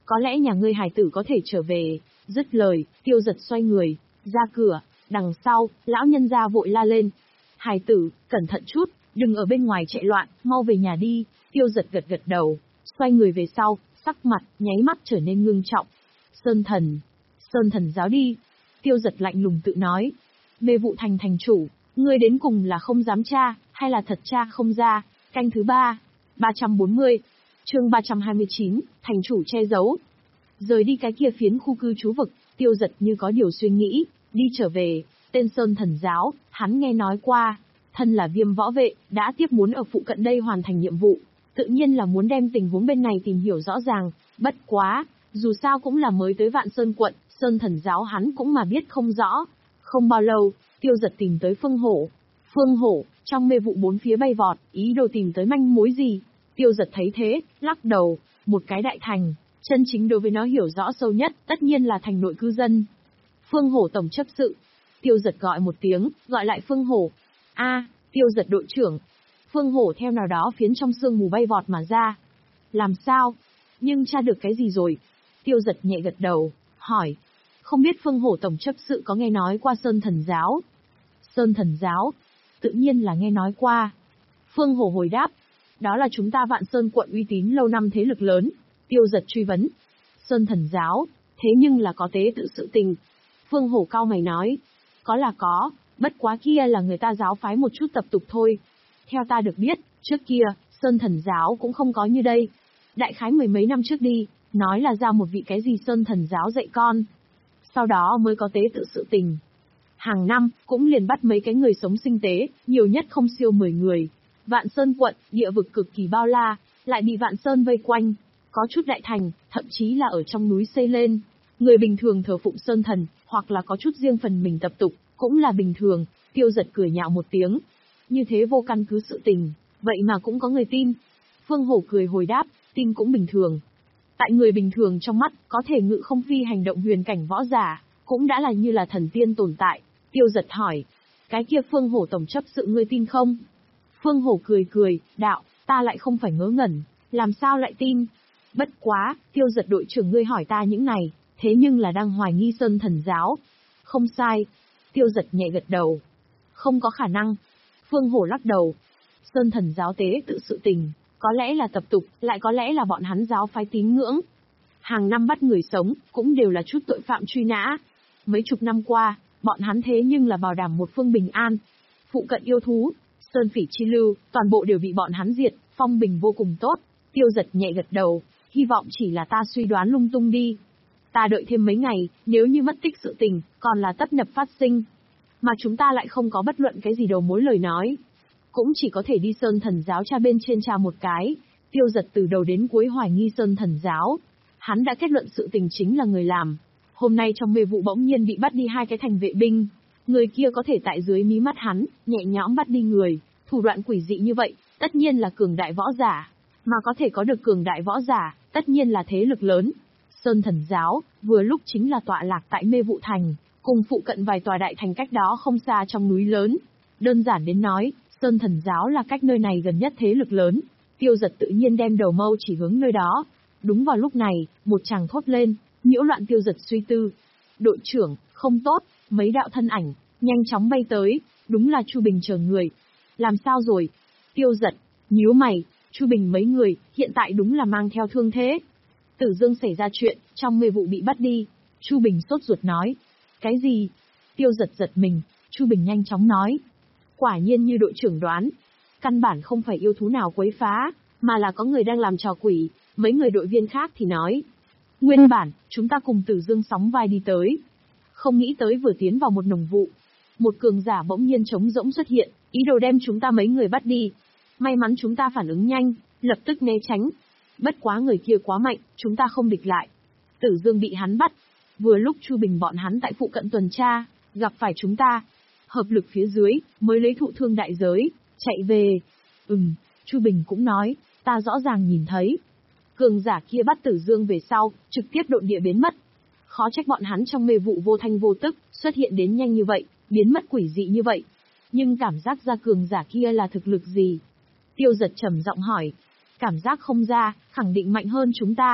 có lẽ nhà ngươi hài tử có thể trở về. Dứt lời, Tiêu Giật xoay người, ra cửa, đằng sau, lão nhân gia vội la lên. Hài tử, cẩn thận chút, đừng ở bên ngoài chạy loạn, mau về nhà đi. Tiêu Giật gật gật đầu, xoay người về sau, sắc mặt, nháy mắt trở nên ngưng trọng. Sơn thần, Sơn thần giáo đi. Tiêu Giật lạnh lùng tự nói. Mê vụ thành thành chủ, ngươi đến cùng là không dám tra, hay là thật tra không ra? Canh thứ ba, ba trăm bốn mươi, chương ba trăm hai mươi chín, thành chủ che giấu. Rời đi cái kia phiến khu cư trú vực, Tiêu Giật như có điều suy nghĩ, đi trở về, tên Sơn thần giáo, hắn nghe nói qua, thân là Viêm võ vệ, đã tiếp muốn ở phụ cận đây hoàn thành nhiệm vụ, tự nhiên là muốn đem tình huống bên này tìm hiểu rõ ràng, bất quá, dù sao cũng là mới tới Vạn Sơn quận, Sơn thần giáo hắn cũng mà biết không rõ. Không bao lâu, Tiêu Giật tìm tới Phương Hổ. Phương Hổ, trong mê vụ bốn phía bay vọt, ý đồ tìm tới manh mối gì. Tiêu Giật thấy thế, lắc đầu, một cái đại thành, chân chính đối với nó hiểu rõ sâu nhất, tất nhiên là thành nội cư dân. Phương Hổ tổng chấp sự. Tiêu Giật gọi một tiếng, gọi lại Phương Hổ. A, Tiêu Giật đội trưởng. Phương Hổ theo nào đó phiến trong sương mù bay vọt mà ra. Làm sao? Nhưng tra được cái gì rồi? Tiêu Giật nhẹ gật đầu, hỏi. Không biết Phương Hổ tổng chấp sự có nghe nói qua Sơn thần giáo? Sơn thần giáo? Tự nhiên là nghe nói qua. Phương Hổ hồi đáp. Đó là chúng ta Vạn Sơn quận uy tín lâu năm thế lực lớn. Tiêu Giật truy vấn. Sơn thần giáo, thế nhưng là có tế tự sự tình. Phương Hổ cau mày nói. Có là có, bất quá kia là người ta giáo phái một chút tập tục thôi. Theo ta được biết, trước kia, Sơn thần giáo cũng không có như đây. Đại khái mười mấy năm trước đi, nói là ra một vị cái gì Sơn thần giáo dạy con. Sau đó mới có tế tự sự tình. Hàng năm, cũng liền bắt mấy cái người sống sinh tế, nhiều nhất không siêu mười người. Vạn Sơn quận, địa vực cực kỳ bao la, lại bị Vạn Sơn vây quanh. Có chút đại thành, thậm chí là ở trong núi xây lên. Người bình thường thờ phụng Sơn thần, hoặc là có chút riêng phần mình tập tục, cũng là bình thường. Tiêu Giật cười nhạo một tiếng. Như thế vô căn cứ sự tình, vậy mà cũng có người tin. Phương Hổ cười hồi đáp, tin cũng bình thường. Tại người bình thường trong mắt, có thể ngự không phi hành động huyền cảnh võ giả, cũng đã là như là thần tiên tồn tại. Tiêu Giật hỏi, cái kia Phương Hổ tổng chấp sự ngươi tin không? Phương Hổ cười cười, đạo, ta lại không phải ngớ ngẩn, làm sao lại tin? Bất quá, Tiêu Giật đội trưởng ngươi hỏi ta những này, thế nhưng là đang hoài nghi Sơn thần giáo. Không sai. Tiêu Giật nhẹ gật đầu. Không có khả năng. Phương Hổ lắc đầu. Sơn thần giáo tế tự sự tình, có lẽ là tập tục, lại có lẽ là bọn hắn giáo phái tín ngưỡng. Hàng năm bắt người sống, cũng đều là chút tội phạm truy nã. Mấy chục năm qua, bọn hắn thế nhưng là bảo đảm một phương bình an. Phụ cận yêu thú, sơn phỉ chi lưu, toàn bộ đều bị bọn hắn diệt, phong bình vô cùng tốt. Tiêu Giật nhẹ gật đầu, hy vọng chỉ là ta suy đoán lung tung đi. Ta đợi thêm mấy ngày, nếu như mất tích sự tình, còn là tấp nập phát sinh. Mà chúng ta lại không có bất luận cái gì đầu mối lời nói. Cũng chỉ có thể đi Sơn thần giáo tra bên trên tra một cái. Tiêu Giật từ đầu đến cuối hoài nghi Sơn thần giáo. Hắn đã kết luận sự tình chính là người làm. Hôm nay trong mê vụ bỗng nhiên bị bắt đi hai cái thành vệ binh. Người kia có thể tại dưới mí mắt hắn, nhẹ nhõm bắt đi người. Thủ đoạn quỷ dị như vậy, tất nhiên là cường đại võ giả. Mà có thể có được cường đại võ giả, tất nhiên là thế lực lớn. Sơn thần giáo, vừa lúc chính là tọa lạc tại mê vụ thành, cùng phụ cận vài tòa đại thành cách đó không xa trong núi lớn. Đơn giản đến nói, Sơn thần giáo là cách nơi này gần nhất thế lực lớn. Tiêu Giật tự nhiên đem đầu mâu chỉ hướng nơi đó. Đúng vào lúc này, một chàng thốt lên, nhiễu loạn Tiêu Giật suy tư. Đội trưởng, không tốt, mấy đạo thân ảnh, nhanh chóng bay tới, đúng là Chu Bình chờ người. Làm sao rồi? Tiêu Giật, nhíu mày, Chu Bình mấy người, hiện tại đúng là mang theo thương thế. Tử Dương xảy ra chuyện, trong mê vụ bị bắt đi. Chu Bình sốt ruột nói. Cái gì? Tiêu Giật giật mình, Chu Bình nhanh chóng nói. Quả nhiên như đội trưởng đoán. Căn bản không phải yêu thú nào quấy phá, mà là có người đang làm trò quỷ. Mấy người đội viên khác thì nói. Nguyên bản, chúng ta cùng Tử Dương sóng vai đi tới. Không nghĩ tới vừa tiến vào một nồng vụ. Một cường giả bỗng nhiên trống rỗng xuất hiện, ý đồ đem chúng ta mấy người bắt đi. May mắn chúng ta phản ứng nhanh, lập tức né tránh. Bất quá người kia quá mạnh, chúng ta không địch lại. Tử Dương bị hắn bắt. Vừa lúc Chu Bình bọn hắn tại phụ cận tuần tra, gặp phải chúng ta. Hợp lực phía dưới, mới lấy thụ thương đại giới, chạy về. Ừm, Chu Bình cũng nói, ta rõ ràng nhìn thấy. Cường giả kia bắt Tử Dương về sau, trực tiếp độn địa biến mất. Khó trách bọn hắn trong mê vụ vô thanh vô tức, xuất hiện đến nhanh như vậy, biến mất quỷ dị như vậy. Nhưng cảm giác ra cường giả kia là thực lực gì? Tiêu Giật trầm giọng hỏi. Cảm giác không ra, khẳng định mạnh hơn chúng ta.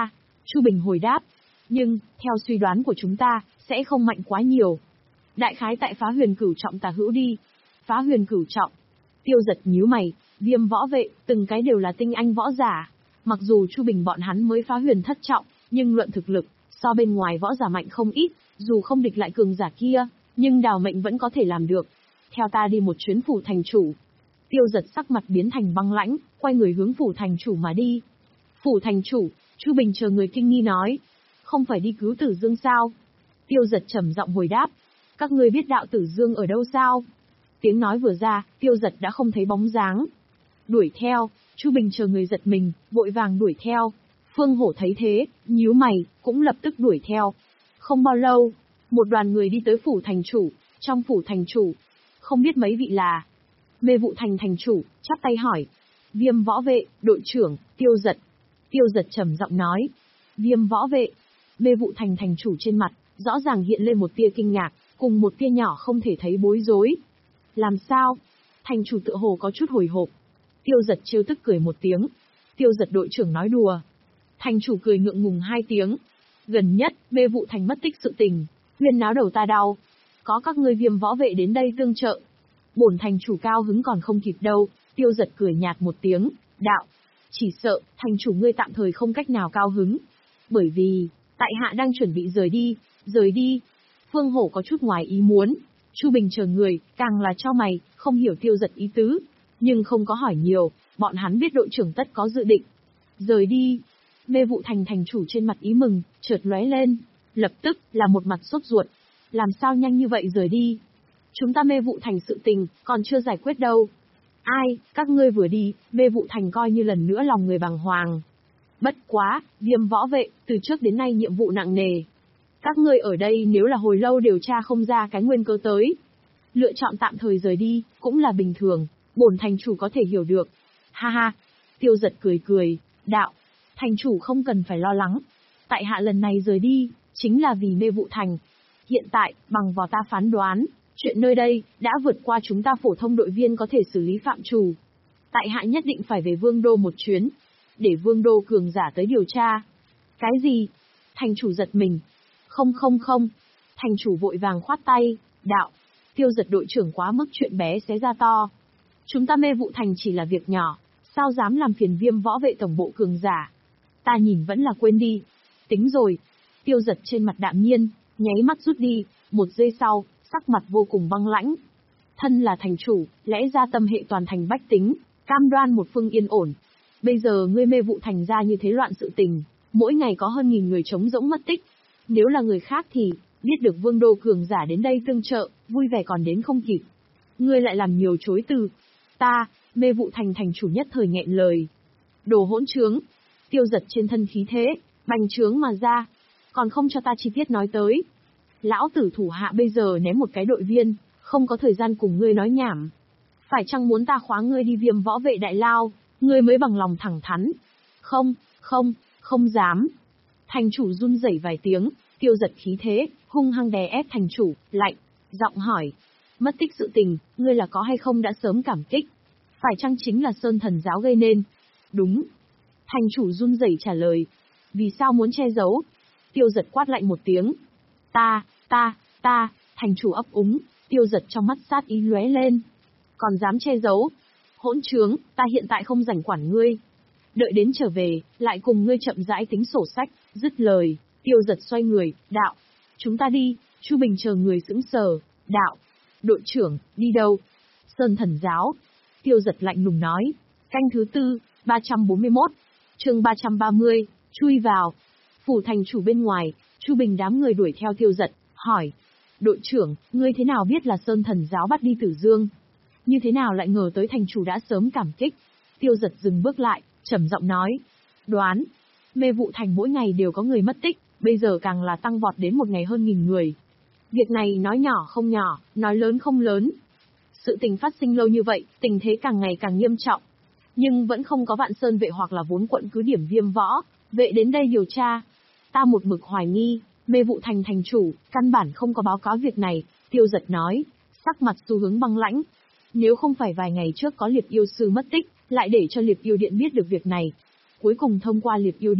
Chu Bình hồi đáp. Nhưng, theo suy đoán của chúng ta, sẽ không mạnh quá nhiều. Đại khái tại phá huyền cửu trọng tà hữu đi. Phá huyền cửu trọng. Tiêu Giật nhíu mày, Viêm võ vệ, từng cái đều là tinh anh võ giả. Mặc dù Chu Bình bọn hắn mới phá huyền thất trọng, nhưng luận thực lực, so bên ngoài võ giả mạnh không ít, dù không địch lại cường giả kia, nhưng Đào Mệnh vẫn có thể làm được. Theo ta đi một chuyến phủ thành chủ. Tiêu Giật sắc mặt biến thành băng lãnh, quay người hướng phủ thành chủ mà đi. Phủ thành chủ, Chu Bình chờ người kinh nghi nói. Không phải đi cứu Tử Dương sao? Tiêu Giật trầm giọng hồi đáp. Các ngươi biết đạo Tử Dương ở đâu sao? Tiếng nói vừa ra, Tiêu Giật đã không thấy bóng dáng. Đuổi theo, Chu Bình chờ người giật mình, vội vàng đuổi theo. Phương Hổ thấy thế, nhíu mày, cũng lập tức đuổi theo. Không bao lâu, một đoàn người đi tới phủ thành chủ, trong phủ thành chủ. Không biết mấy vị là. Mê Vụ Thành thành chủ, chắp tay hỏi. Viêm võ vệ, đội trưởng, Tiêu Giật. Tiêu Giật trầm giọng nói. Viêm võ vệ. Mê Vụ Thành thành chủ trên mặt, rõ ràng hiện lên một tia kinh ngạc, cùng một tia nhỏ không thể thấy bối rối. Làm sao? Thành chủ tựa hồ có chút hồi hộp. Tiêu Giật trêu tức cười một tiếng. Tiêu Giật đội trưởng nói đùa. Thành chủ cười ngượng ngùng hai tiếng. Gần nhất, Mê Vụ Thành mất tích sự tình, huyên náo đầu ta đau. Có các ngươi Viêm võ vệ đến đây tương trợ. Bổn thành chủ cao hứng còn không kịp đâu. Tiêu Giật cười nhạt một tiếng. Đạo. Chỉ sợ, thành chủ ngươi tạm thời không cách nào cao hứng. Bởi vì, tại hạ đang chuẩn bị rời đi. Rời đi. Phương Hổ có chút ngoài ý muốn. Chu Bình chờ người, càng là cho mày, không hiểu Tiêu Giật ý tứ. Nhưng không có hỏi nhiều, bọn hắn biết đội trưởng tất có dự định. Rời đi. Mê Vụ Thành thành chủ trên mặt ý mừng, chợt lóe lên. Lập tức, là một mặt sốt ruột. Làm sao nhanh như vậy rời đi? Chúng ta Mê Vụ Thành sự tình, còn chưa giải quyết đâu. Ai, các ngươi vừa đi, Mê Vụ Thành coi như lần nữa lòng người bàng hoàng. Bất quá, Viêm võ vệ, từ trước đến nay nhiệm vụ nặng nề. Các ngươi ở đây nếu là hồi lâu điều tra không ra cái nguyên cơ tới. Lựa chọn tạm thời rời đi, cũng là bình thường, bổn thành chủ có thể hiểu được. Ha ha, Tiêu Giật cười cười, đạo, thành chủ không cần phải lo lắng. Tại hạ lần này rời đi, chính là vì Mê Vụ Thành. Hiện tại, bằng vào ta phán đoán, chuyện nơi đây, đã vượt qua chúng ta phổ thông đội viên có thể xử lý phạm trù. Tại hạ nhất định phải về Vương Đô một chuyến, để Vương Đô cường giả tới điều tra. Cái gì? Thành chủ giật mình. Không không không. Thành chủ vội vàng khoát tay, đạo. Tiêu Giật đội trưởng quá mức chuyện bé xé ra to. Chúng ta Mê Vụ Thành chỉ là việc nhỏ, sao dám làm phiền Viêm võ vệ tổng bộ cường giả. Ta nhìn vẫn là quên đi. Tính rồi. Tiêu Giật trên mặt đạm nhiên, nháy mắt rút đi, một giây sau, sắc mặt vô cùng băng lãnh. Thân là thành chủ, lẽ ra tâm hệ toàn thành bách tính, cam đoan một phương yên ổn. Bây giờ ngươi Mê Vụ Thành ra như thế loạn sự tình, mỗi ngày có hơn nghìn người trống rỗng mất tích. Nếu là người khác thì, biết được Vương Đô cường giả đến đây tương trợ, vui vẻ còn đến không kịp. Ngươi lại làm nhiều chối từ. Ta, Mê Vụ Thành thành chủ nhất thời nghẹn lời. Đồ hỗn trướng. Tiêu Giật trên thân khí thế, bành trướng mà ra. Còn không cho ta chi tiết nói tới. Lão tử thủ hạ bây giờ ném một cái đội viên, không có thời gian cùng ngươi nói nhảm. Phải chăng muốn ta khóa ngươi đi Viêm võ vệ đại lao, ngươi mới bằng lòng thẳng thắn. Không, không, không dám. Thành chủ run rẩy vài tiếng, Tiêu Giật khí thế, hung hăng đè ép thành chủ, lạnh, giọng hỏi. Mất tích sự tình, ngươi là có hay không đã sớm cảm kích? Phải chăng chính là Sơn Thần giáo gây nên? Đúng. Thành chủ run rẩy trả lời. Vì sao muốn che giấu? Tiêu Giật quát lạnh một tiếng. Ta, ta, ta, thành chủ ấp úng, Tiêu Giật trong mắt sát ý lóe lên. Còn dám che giấu? Hỗn trướng, ta hiện tại không rảnh quản ngươi. Đợi đến trở về, lại cùng ngươi chậm rãi tính sổ sách, dứt lời, Tiêu Giật xoay người, đạo. Chúng ta đi, Chu Bình chờ người sững sờ, đạo. Đội trưởng, đi đâu? Sơn Thần giáo. Tiêu Giật lạnh lùng nói. Canh thứ tư, ba trăm bốn mươi mốt. Chương ba trăm ba mươi, chui vào. Phủ thành chủ bên ngoài, Chu Bình đám người đuổi theo Tiêu Giật, hỏi. Đội trưởng, ngươi thế nào biết là Sơn Thần giáo bắt đi Tử Dương? Như thế nào lại ngờ tới thành chủ đã sớm cảm kích? Tiêu Giật dừng bước lại, trầm giọng nói. Đoán. Mê Vụ Thành mỗi ngày đều có người mất tích, bây giờ càng là tăng vọt đến một ngày hơn nghìn người. Việc này nói nhỏ không nhỏ, nói lớn không lớn. Sự tình phát sinh lâu như vậy, tình thế càng ngày càng nghiêm trọng. Nhưng vẫn không có Vạn Sơn vệ hoặc là vốn quận cứ điểm Viêm võ vệ đến đây điều tra. Ta một mực hoài nghi, Mê Vụ Thành thành chủ, căn bản không có báo cáo việc này, Tiêu Giật nói, sắc mặt xu hướng băng lãnh. Nếu không phải vài ngày trước có Liệp Yêu Sư mất tích, lại để cho Liệp Yêu Điện biết được việc này. Cuối cùng thông qua Liệp Yêu Điện,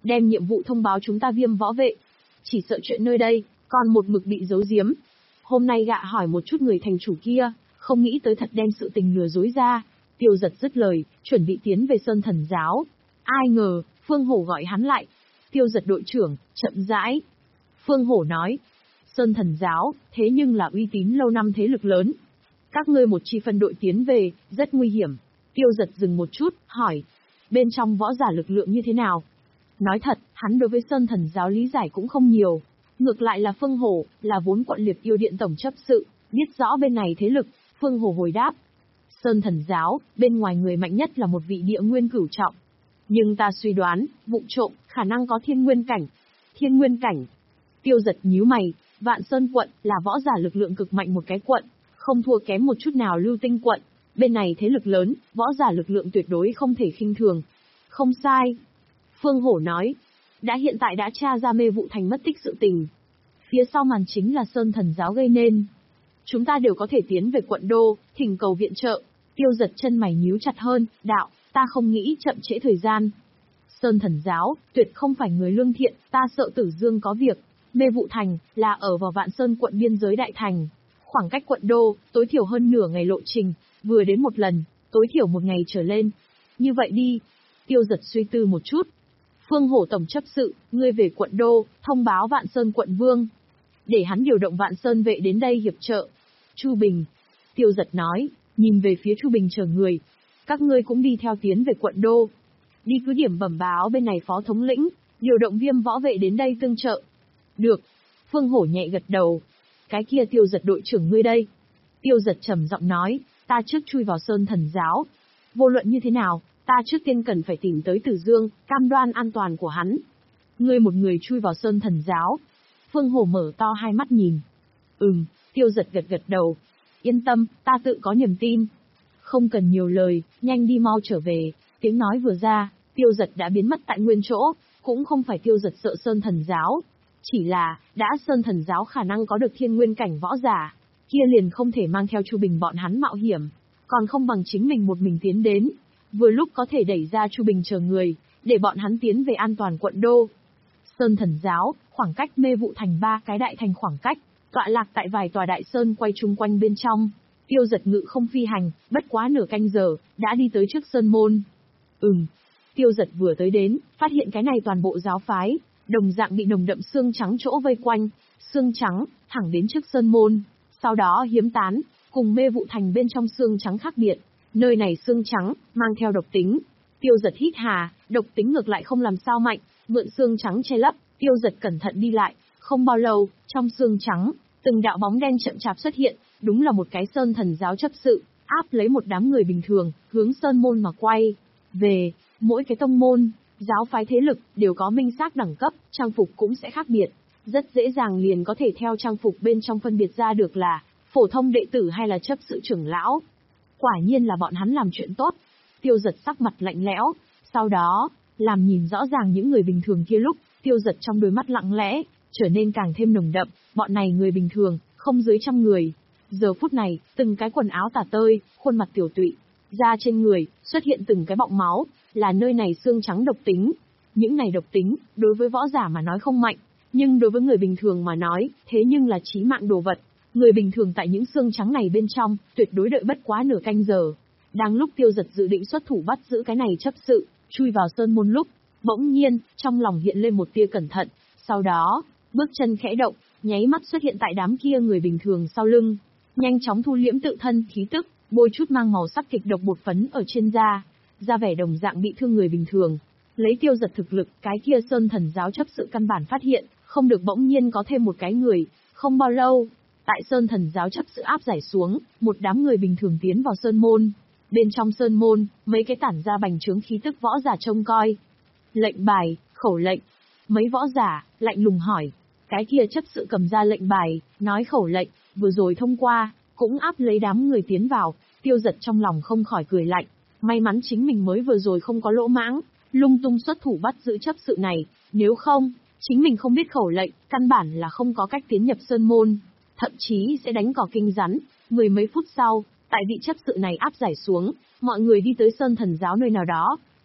đem nhiệm vụ thông báo chúng ta Viêm võ vệ. Chỉ sợ chuyện nơi đây, còn một mực bị giấu giếm. Hôm nay gạ hỏi một chút người thành chủ kia, không nghĩ tới thật đem sự tình lừa dối ra. Tiêu Giật dứt lời, chuẩn bị tiến về Sơn Thần Giáo. Ai ngờ, Phương Hổ gọi hắn lại. Tiêu Giật đội trưởng, chậm rãi. Phương Hổ nói, Sơn Thần Giáo, thế nhưng là uy tín lâu năm thế lực lớn. Các ngươi một chi phân đội tiến về, rất nguy hiểm. Tiêu Giật dừng một chút, hỏi, bên trong võ giả lực lượng như thế nào? Nói thật, hắn đối với Sơn Thần Giáo lý giải cũng không nhiều. Ngược lại là Phương Hổ, là vốn quận Liệt Yêu Điện tổng chấp sự, biết rõ bên này thế lực. Phương Hổ hồi đáp, Sơn Thần Giáo, bên ngoài người mạnh nhất là một vị địa nguyên cửu trọng. Nhưng ta suy đoán, vụ trộm, khả năng có thiên nguyên cảnh. Thiên nguyên cảnh. Tiêu Giật nhíu mày, Vạn Sơn quận là võ giả lực lượng cực mạnh một cái quận, không thua kém một chút nào Lưu Tinh quận. Bên này thế lực lớn, võ giả lực lượng tuyệt đối không thể khinh thường. Không sai. Phương Hổ nói, đã hiện tại đã tra ra Mê Vụ Thành mất tích sự tình. Phía sau màn chính là Sơn Thần Giáo gây nên. Chúng ta đều có thể tiến về quận đô, thỉnh cầu viện trợ. Tiêu Giật chân mày nhíu chặt hơn, đạo, ta không nghĩ chậm trễ thời gian. Sơn Thần Giáo, tuyệt không phải người lương thiện, ta sợ Tử Dương có việc. Mê Vụ Thành, là ở vào Vạn Sơn quận biên giới đại thành. Khoảng cách quận đô, tối thiểu hơn nửa ngày lộ trình, vừa đến một lần, tối thiểu một ngày trở lên. Như vậy đi. Tiêu Giật suy tư một chút. Phương Hổ tổng chấp sự, ngươi về quận đô, thông báo Vạn Sơn quận vương. Để hắn điều động Vạn Sơn vệ đến đây hiệp trợ. Chu Bình. Tiêu Giật nói, nhìn về phía Chu Bình chờ người. Các ngươi cũng đi theo tiến về quận đô. Đi cứ điểm bẩm báo bên này phó thống lĩnh, điều động Viêm võ vệ đến đây tương trợ. Được. Phương Hổ nhẹ gật đầu. Cái kia Tiêu Giật đội trưởng ngươi đây. Tiêu Giật trầm giọng nói, ta trước chui vào Sơn Thần Giáo. Vô luận như thế nào, ta trước tiên cần phải tìm tới Tử Dương, cam đoan an toàn của hắn. Ngươi một người chui vào Sơn Thần Giáo. Phương Hổ mở to hai mắt nhìn. Ừm, Tiêu Giật gật gật đầu. Yên tâm, ta tự có niềm tin. Không cần nhiều lời, nhanh đi mau trở về. Tiếng nói vừa ra, Tiêu Giật đã biến mất tại nguyên chỗ. Cũng không phải Tiêu Giật sợ Sơn Thần Giáo. Chỉ là, đã Sơn Thần Giáo khả năng có được thiên nguyên cảnh võ giả. Kia liền không thể mang theo Chu Bình bọn hắn mạo hiểm. Còn không bằng chính mình một mình tiến đến. Vừa lúc có thể đẩy ra Chu Bình chờ người, để bọn hắn tiến về an toàn quận đô. Sơn Thần Giáo, khoảng cách Mê Vụ Thành ba cái đại thành khoảng cách, tọa lạc tại vài tòa đại sơn quay chung quanh bên trong. Tiêu Giật ngự không phi hành, bất quá nửa canh giờ, đã đi tới trước sơn môn. Ừm. Tiêu Giật vừa tới đến, phát hiện cái này toàn bộ giáo phái, đồng dạng bị nồng đậm xương trắng chỗ vây quanh, xương trắng, thẳng đến trước sơn môn, sau đó hiếm tán, cùng Mê Vụ Thành bên trong xương trắng khác biệt. Nơi này xương trắng, mang theo độc tính. Tiêu Giật hít hà, độc tính ngược lại không làm sao mạnh, mượn xương trắng che lấp, Tiêu Giật cẩn thận đi lại, không bao lâu, trong xương trắng, từng đạo bóng đen chậm chạp xuất hiện, đúng là một cái Sơn Thần Giáo chấp sự, áp lấy một đám người bình thường, hướng sơn môn mà quay. Về, mỗi cái tông môn, giáo phái thế lực, đều có minh xác đẳng cấp, trang phục cũng sẽ khác biệt. Rất dễ dàng liền có thể theo trang phục bên trong phân biệt ra được là, phổ thông đệ tử hay là chấp sự trưởng lão. Quả nhiên là bọn hắn làm chuyện tốt. Tiêu Giật sắc mặt lạnh lẽo, sau đó, làm nhìn rõ ràng những người bình thường kia lúc, Tiêu Giật trong đôi mắt lặng lẽ, trở nên càng thêm nồng đậm, bọn này người bình thường, không dưới trăm người. Giờ phút này, từng cái quần áo tả tơi, khuôn mặt tiểu tụy, da trên người, xuất hiện từng cái bọng máu, là nơi này xương trắng độc tính. Những này độc tính, đối với võ giả mà nói không mạnh, nhưng đối với người bình thường mà nói, thế nhưng là chí mạng đồ vật. Người bình thường tại những xương trắng này bên trong, tuyệt đối đợi bất quá nửa canh giờ. Đang lúc Tiêu Giật dự định xuất thủ bắt giữ cái này chấp sự, chui vào sơn môn lúc, bỗng nhiên, trong lòng hiện lên một tia cẩn thận, sau đó, bước chân khẽ động, nháy mắt xuất hiện tại đám kia người bình thường sau lưng, nhanh chóng thu liễm tự thân khí tức, bôi chút mang màu sắc kịch độc bột phấn ở trên da, da vẻ đồng dạng bị thương người bình thường. Lấy Tiêu Giật thực lực, cái kia Sơn Thần Giáo chấp sự căn bản phát hiện, không được bỗng nhiên có thêm một cái người, không bao lâu. Tại Sơn Thần Giáo chấp sự áp giải xuống, một đám người bình thường tiến vào sơn môn. Bên trong sơn môn, mấy cái tản ra bành trướng khí tức võ giả trông coi. Lệnh bài, khẩu lệnh. Mấy võ giả, lạnh lùng hỏi. Cái kia chấp sự cầm ra lệnh bài, nói khẩu lệnh, vừa rồi thông qua, cũng áp lấy đám người tiến vào. Tiêu Giật trong lòng không khỏi cười lạnh. May mắn chính mình mới vừa rồi không có lỗ mãng, lung tung xuất thủ bắt giữ chấp sự này. Nếu không, chính mình không biết khẩu lệnh, căn bản là không có cách tiến nhập sơn môn. Thậm chí sẽ đánh cỏ kinh rắn. Mười mấy phút sau, tại vị chấp sự này áp giải xuống, mọi người đi tới Sơn Thần Giáo nơi nào đó.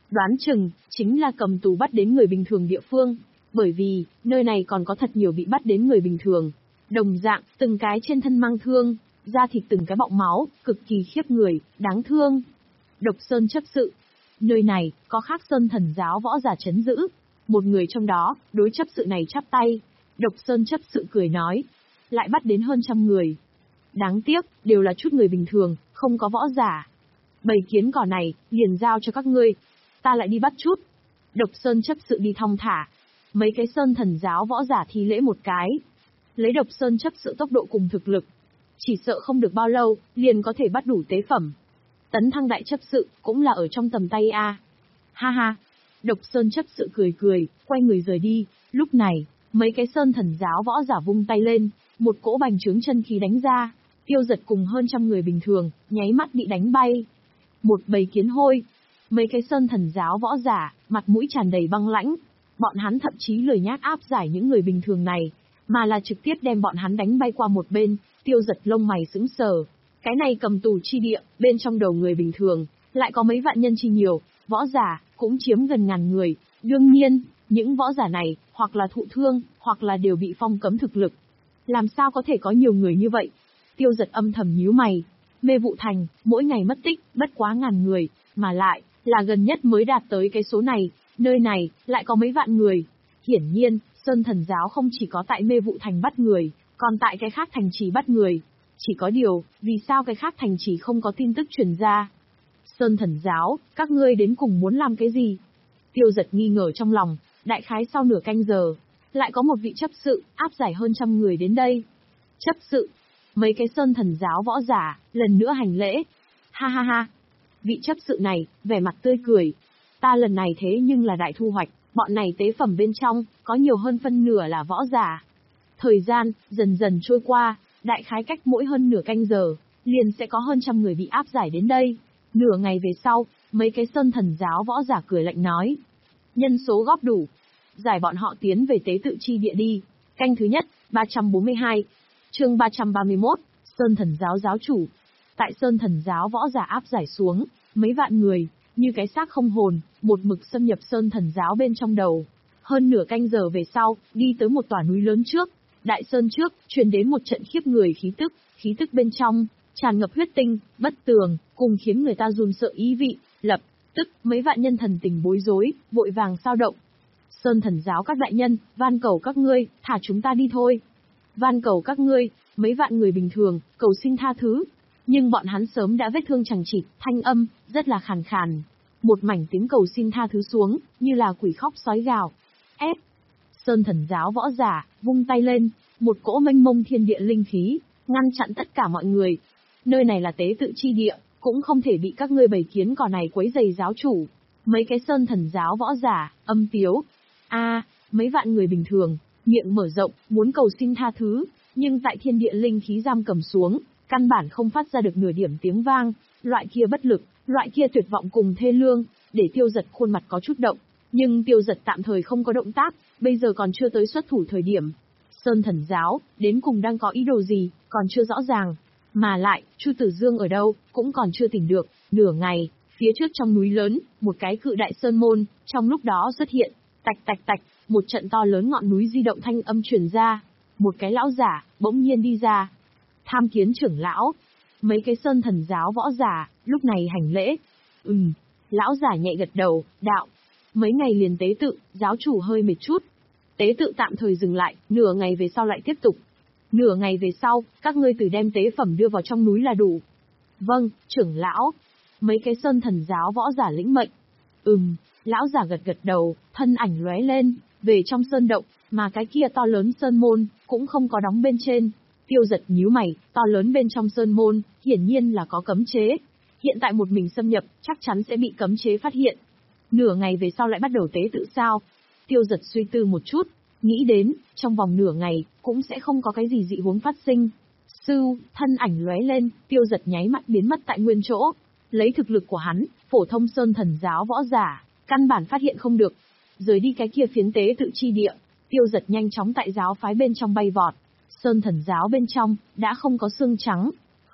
Đoán chừng, chính là cầm tù bắt đến người bình thường địa phương. Bởi vì, nơi này còn có thật nhiều bị bắt đến người bình thường. Đồng dạng, từng cái trên thân mang thương, da thịt từng cái bọng máu, cực kỳ khiếp người, đáng thương. Độc Sơn chấp sự. Nơi này, có khác Sơn thần giáo võ giả trấn giữ. Một người trong đó, đối chấp sự này chắp tay. Độc Sơn chấp sự cười nói. Lại bắt đến hơn trăm người. Đáng tiếc, đều là chút người bình thường, không có võ giả. Bầy kiến cỏ này, liền giao cho các ngươi. Ta lại đi bắt chút. Độc Sơn chấp sự đi thong thả. Mấy cái Sơn thần giáo võ giả thi lễ một cái. Lấy Độc Sơn chấp sự tốc độ cùng thực lực. Chỉ sợ không được bao lâu, liền có thể bắt đủ tế phẩm. Tấn thăng đại chấp sự, cũng là ở trong tầm tay a. Ha ha. Độc Sơn chấp sự cười cười, quay người rời đi. Lúc này, mấy cái Sơn thần giáo võ giả vung tay lên, một cỗ bành trướng chân khí đánh ra. Tiêu Giật cùng hơn trăm người bình thường, nháy mắt bị đánh bay. Một bầy kiến hôi. Mấy cái Sơn thần giáo võ giả, mặt mũi tràn đầy băng lãnh. Bọn hắn thậm chí lười nhác áp giải những người bình thường này, mà là trực tiếp đem bọn hắn đánh bay qua một bên. Tiêu Giật lông mày sững sờ. Cái này cầm tù chi địa, bên trong đầu người bình thường, lại có mấy vạn nhân chi nhiều, võ giả, cũng chiếm gần ngàn người. Đương nhiên, những võ giả này, hoặc là thụ thương, hoặc là đều bị phong cấm thực lực. Làm sao có thể có nhiều người như vậy? Tiêu Giật âm thầm nhíu mày. Mê Vụ Thành, mỗi ngày mất tích, bất quá ngàn người, mà lại, là gần nhất mới đạt tới cái số này, nơi này, lại có mấy vạn người. Hiển nhiên, Sơn thần giáo không chỉ có tại Mê Vụ Thành bắt người, còn tại cái khác thành trì bắt người. Chỉ có điều, vì sao cái khác thành trì không có tin tức truyền ra? Sơn thần giáo, các ngươi đến cùng muốn làm cái gì? Tiêu Giật nghi ngờ trong lòng, đại khái sau nửa canh giờ, lại có một vị chấp sự, áp giải hơn trăm người đến đây. Chấp sự, mấy cái Sơn thần giáo võ giả, lần nữa hành lễ. Ha ha ha, vị chấp sự này, vẻ mặt tươi cười. Ta lần này thế nhưng là đại thu hoạch, bọn này tế phẩm bên trong, có nhiều hơn phân nửa là võ giả. Thời gian, dần dần trôi qua, đại khái cách mỗi hơn nửa canh giờ, liền sẽ có hơn trăm người bị áp giải đến đây. Nửa ngày về sau, mấy cái Sơn thần giáo võ giả cười lạnh nói. Nhân số góp đủ. Giải bọn họ tiến về tế tự chi địa đi. Canh thứ nhất, ba trăm bốn mươi hai. Chương ba trăm ba mươi mốt, Sơn thần giáo giáo chủ. Tại Sơn thần giáo võ giả áp giải xuống, mấy vạn người, như cái xác không hồn, một mực xâm nhập Sơn thần giáo bên trong đầu. Hơn nửa canh giờ về sau, đi tới một tòa núi lớn trước. Đại sơn trước, truyền đến một trận khiếp người khí tức, khí tức bên trong, tràn ngập huyết tinh, bất tường, cùng khiến người ta run sợ ý vị, lập tức, mấy vạn nhân thần tình bối rối, vội vàng sao động. Sơn thần giáo các đại nhân, van cầu các ngươi, thả chúng ta đi thôi. Van cầu các ngươi, mấy vạn người bình thường, cầu xin tha thứ. Nhưng bọn hắn sớm đã vết thương chằng chịt, thanh âm, rất là khàn khàn. Một mảnh tiếng cầu xin tha thứ xuống, như là quỷ khóc sói gào. Ép! Sơn thần giáo võ giả, vung tay lên, một cỗ mênh mông thiên địa linh khí, ngăn chặn tất cả mọi người. Nơi này là tế tự chi địa, cũng không thể bị các ngươi bầy kiến cỏ này quấy rầy giáo chủ. Mấy cái Sơn thần giáo võ giả, âm tiếu. A, à, mấy vạn người bình thường, miệng mở rộng, muốn cầu xin tha thứ, nhưng tại thiên địa linh khí giam cầm xuống, căn bản không phát ra được nửa điểm tiếng vang, loại kia bất lực, loại kia tuyệt vọng cùng thê lương, để Tiêu Giật khuôn mặt có chút động. Nhưng Tiêu Giật tạm thời không có động tác, bây giờ còn chưa tới xuất thủ thời điểm. Sơn thần giáo, đến cùng đang có ý đồ gì, còn chưa rõ ràng. Mà lại, Chu Tử Dương ở đâu, cũng còn chưa tỉnh được. Nửa ngày, phía trước trong núi lớn, một cái cự đại sơn môn, trong lúc đó xuất hiện. Tạch tạch tạch, một trận to lớn ngọn núi di động thanh âm truyền ra. Một cái lão giả, bỗng nhiên đi ra. Tham Kiến trưởng lão. Mấy cái Sơn thần giáo võ giả, lúc này hành lễ. Ừm, lão giả nhẹ gật đầu, đạo. Mấy ngày liền tế tự, giáo chủ hơi mệt chút. Tế tự tạm thời dừng lại, nửa ngày về sau lại tiếp tục. Nửa ngày về sau, các ngươi từ đem tế phẩm đưa vào trong núi là đủ. Vâng, trưởng lão. Mấy cái Sơn thần giáo võ giả lĩnh mệnh. Ừm, lão giả gật gật đầu, thân ảnh lóe lên, về trong sơn động, mà cái kia to lớn sơn môn, cũng không có đóng bên trên. Tiêu Giật nhíu mày, to lớn bên trong sơn môn, hiển nhiên là có cấm chế. Hiện tại một mình xâm nhập, chắc chắn sẽ bị cấm chế phát hiện. Nửa ngày về sau lại bắt đầu tế tự sao? Tiêu Giật suy tư một chút, nghĩ đến, trong vòng nửa ngày, cũng sẽ không có cái gì dị huống phát sinh. Sư, thân ảnh lóe lên, Tiêu Giật nháy mắt biến mất tại nguyên chỗ. Lấy thực lực của hắn, phổ thông Sơn thần giáo võ giả, căn bản phát hiện không được. Rời đi cái kia phiến tế tự chi địa, Tiêu Giật nhanh chóng tại giáo phái bên trong bay vọt. Sơn thần giáo bên trong, đã không có xương trắng.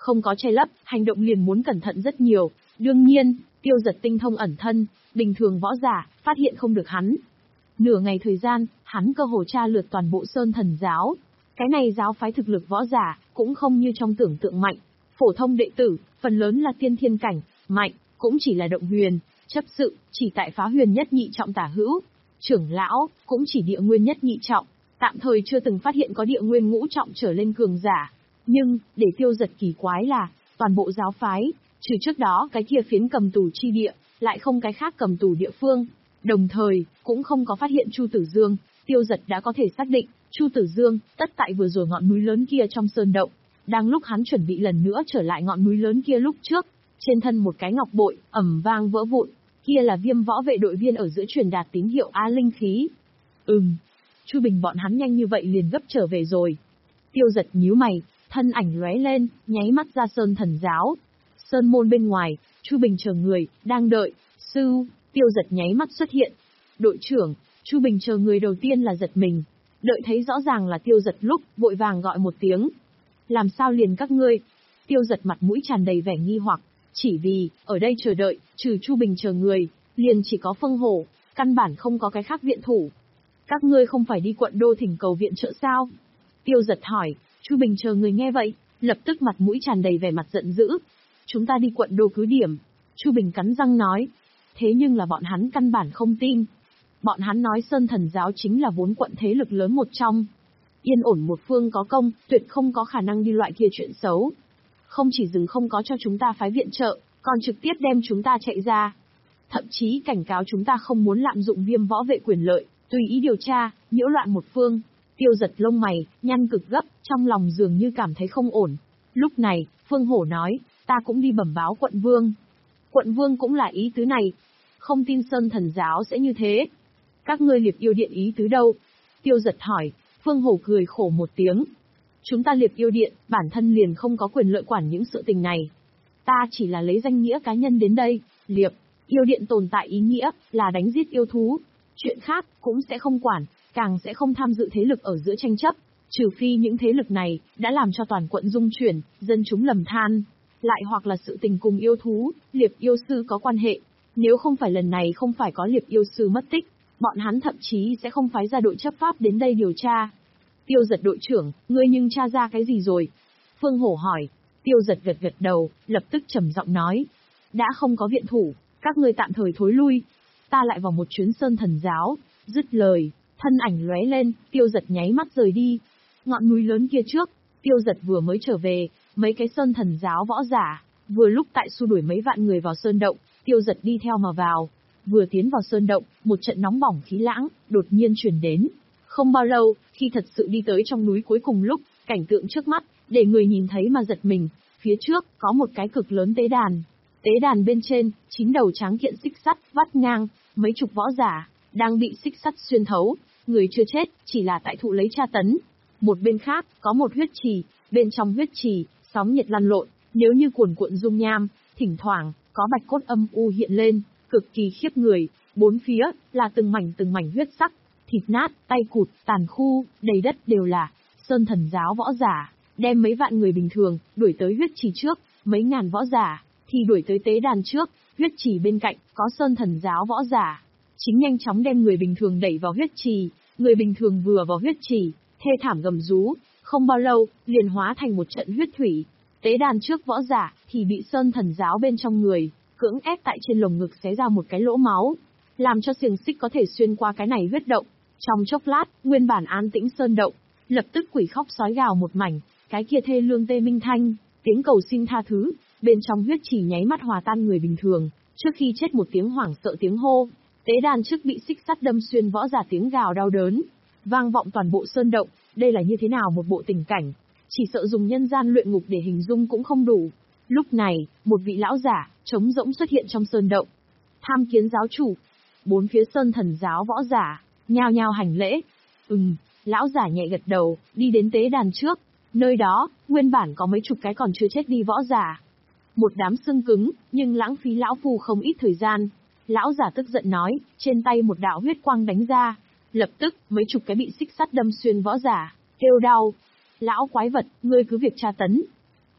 không có che lấp, hành động liền muốn cẩn thận rất nhiều. Đương nhiên, Tiêu Giật tinh thông ẩn thân, bình thường võ giả, phát hiện không được hắn. Nửa ngày thời gian, hắn cơ hồ tra lượt toàn bộ Sơn Thần giáo. Cái này giáo phái thực lực võ giả, cũng không như trong tưởng tượng mạnh. Phổ thông đệ tử, phần lớn là tiên thiên cảnh, mạnh, cũng chỉ là động huyền, chấp sự, chỉ tại phá huyền nhất nhị trọng tả hữu. Trưởng lão, cũng chỉ địa nguyên nhất nhị trọng, tạm thời chưa từng phát hiện có địa nguyên ngũ trọng trở lên cường giả. Nhưng, để Tiêu Giật kỳ quái là, toàn bộ giáo phái, trừ trước đó cái kia phiến cầm tù chi địa, lại không cái khác cầm tù địa phương. Đồng thời, cũng không có phát hiện Chu Tử Dương. Tiêu Giật đã có thể xác định, Chu Tử Dương, tất tại vừa rồi ngọn núi lớn kia trong sơn động. Đang lúc hắn chuẩn bị lần nữa trở lại ngọn núi lớn kia lúc trước, trên thân một cái ngọc bội, ầm vang vỡ vụn, kia là Viêm võ vệ đội viên ở giữa truyền đạt tín hiệu á linh khí. Ừm, Chu Bình bọn hắn nhanh như vậy liền gấp trở về rồi. Tiêu Giật nhíu mày, thân ảnh lóe lên, nháy mắt ra Sơn Thần giáo. Sơn môn bên ngoài, Chu Bình chờ người, đang đợi, sư, Tiêu Giật nháy mắt xuất hiện. Đội trưởng, Chu Bình chờ người đầu tiên là giật mình, đợi thấy rõ ràng là Tiêu Giật lúc, vội vàng gọi một tiếng. Làm sao liền các ngươi? Tiêu Giật mặt mũi tràn đầy vẻ nghi hoặc, chỉ vì, ở đây chờ đợi, trừ Chu Bình chờ người, liền chỉ có Phương Hổ, căn bản không có cái khác viện thủ. Các ngươi không phải đi quận đô thỉnh cầu viện trợ sao? Tiêu Giật hỏi. Chu Bình chờ người nghe vậy, lập tức mặt mũi tràn đầy vẻ mặt giận dữ. Chúng ta đi quận đô cứ điểm. Chu Bình cắn răng nói. Thế nhưng là bọn hắn căn bản không tin. Bọn hắn nói Sơn Thần giáo chính là vốn quận thế lực lớn một trong. Yên ổn một phương có công, tuyệt không có khả năng đi loại kia chuyện xấu. Không chỉ dừng không có cho chúng ta phái viện trợ, còn trực tiếp đem chúng ta chạy ra. Thậm chí cảnh cáo chúng ta không muốn lạm dụng Viêm võ vệ quyền lợi, tùy ý điều tra, nhiễu loạn một phương. Tiêu Giật lông mày, nhăn cực gấp, trong lòng dường như cảm thấy không ổn. Lúc này, Phương Hổ nói, ta cũng đi bẩm báo quận vương. Quận vương cũng là ý tứ này. Không tin Sơn Thần giáo sẽ như thế. Các ngươi Liệp Yêu Điện ý tứ đâu? Tiêu Giật hỏi. Phương Hổ cười khổ một tiếng. Chúng ta Liệp Yêu Điện, bản thân liền không có quyền lợi quản những sự tình này. Ta chỉ là lấy danh nghĩa cá nhân đến đây. Liệp Yêu Điện tồn tại ý nghĩa, là đánh giết yêu thú. Chuyện khác, cũng sẽ không quản, càng sẽ không tham dự thế lực ở giữa tranh chấp. Trừ phi những thế lực này, đã làm cho toàn quận rung chuyển, dân chúng lầm than. Lại hoặc là sự tình cùng yêu thú, Liệp Yêu Sư có quan hệ. Nếu không phải lần này không phải có Liệp Yêu Sư mất tích, bọn hắn thậm chí sẽ không phái ra đội chấp pháp đến đây điều tra. Tiêu Giật đội trưởng, ngươi nhưng tra ra cái gì rồi? Phương Hổ hỏi. Tiêu Giật gật gật đầu, lập tức trầm giọng nói. Đã không có viện thủ, các ngươi tạm thời thối lui. Ta lại vào một chuyến Sơn Thần giáo. Dứt lời, thân ảnh lóe lên, Tiêu Giật nháy mắt rời đi. Ngọn núi lớn kia trước, Tiêu Giật vừa mới trở về, mấy cái Sơn Thần giáo võ giả, vừa lúc tại xua đuổi mấy vạn người vào sơn động, Tiêu Giật đi theo mà vào. Vừa tiến vào sơn động, một trận nóng bỏng khí lãng, đột nhiên truyền đến. Không bao lâu, khi thật sự đi tới trong núi cuối cùng lúc, cảnh tượng trước mắt, để người nhìn thấy mà giật mình, phía trước, có một cái cực lớn tế đàn. Tế đàn bên trên, chín đầu tráng kiện xích sắt, vắt ngang, mấy chục võ giả, đang bị xích sắt xuyên thấu, người chưa chết, chỉ là tại thụ lấy tra tấn. Một bên khác, có một huyết trì, bên trong huyết trì, sóng nhiệt lăn lộn, nếu như cuồn cuộn dung nham, thỉnh thoảng, có bạch cốt âm u hiện lên, cực kỳ khiếp người, bốn phía, là từng mảnh từng mảnh huyết sắc, thịt nát, tay cụt, tàn khu, đầy đất đều là Sơn Thần giáo võ giả, đem mấy vạn người bình thường, đuổi tới huyết trì trước, mấy ngàn võ giả, thì đuổi tới tế đàn trước, huyết trì bên cạnh, có Sơn Thần giáo võ giả. Chính nhanh chóng đem người bình thường đẩy vào huyết trì, người bình thường vừa vào huyết trì, thê thảm gầm rú, không bao lâu, liền hóa thành một trận huyết thủy. Tế đàn trước võ giả, thì bị Sơn Thần giáo bên trong người, cưỡng ép tại trên lồng ngực xé ra một cái lỗ máu, làm cho xiềng xích có thể xuyên qua cái này huyết động. Trong chốc lát, nguyên bản an tĩnh sơn động, lập tức quỷ khóc sói gào một mảnh, cái kia thê lương tê minh thanh, tiếng cầu xin tha thứ, bên trong huyết chỉ nháy mắt hòa tan người bình thường, trước khi chết một tiếng hoảng sợ tiếng hô. Tế đàn trước bị xích sắt đâm xuyên võ giả tiếng gào đau đớn, vang vọng toàn bộ sơn động, đây là như thế nào một bộ tình cảnh, chỉ sợ dùng nhân gian luyện ngục để hình dung cũng không đủ. Lúc này, một vị lão giả, trống rỗng xuất hiện trong sơn động. Tham kiến giáo chủ. Bốn phía Sơn Thần giáo võ giả, nhao nhao hành lễ. Ừm, lão giả nhẹ gật đầu, đi đến tế đàn trước. Nơi đó, nguyên bản có mấy chục cái còn chưa chết đi võ giả. Một đám xương cứng, nhưng lãng phí lão phu không ít thời gian. Lão giả tức giận nói, trên tay một đạo huyết quang đánh ra. Lập tức, mấy chục cái bị xích sắt đâm xuyên võ giả, kêu đau. Lão quái vật, ngươi cứ việc tra tấn.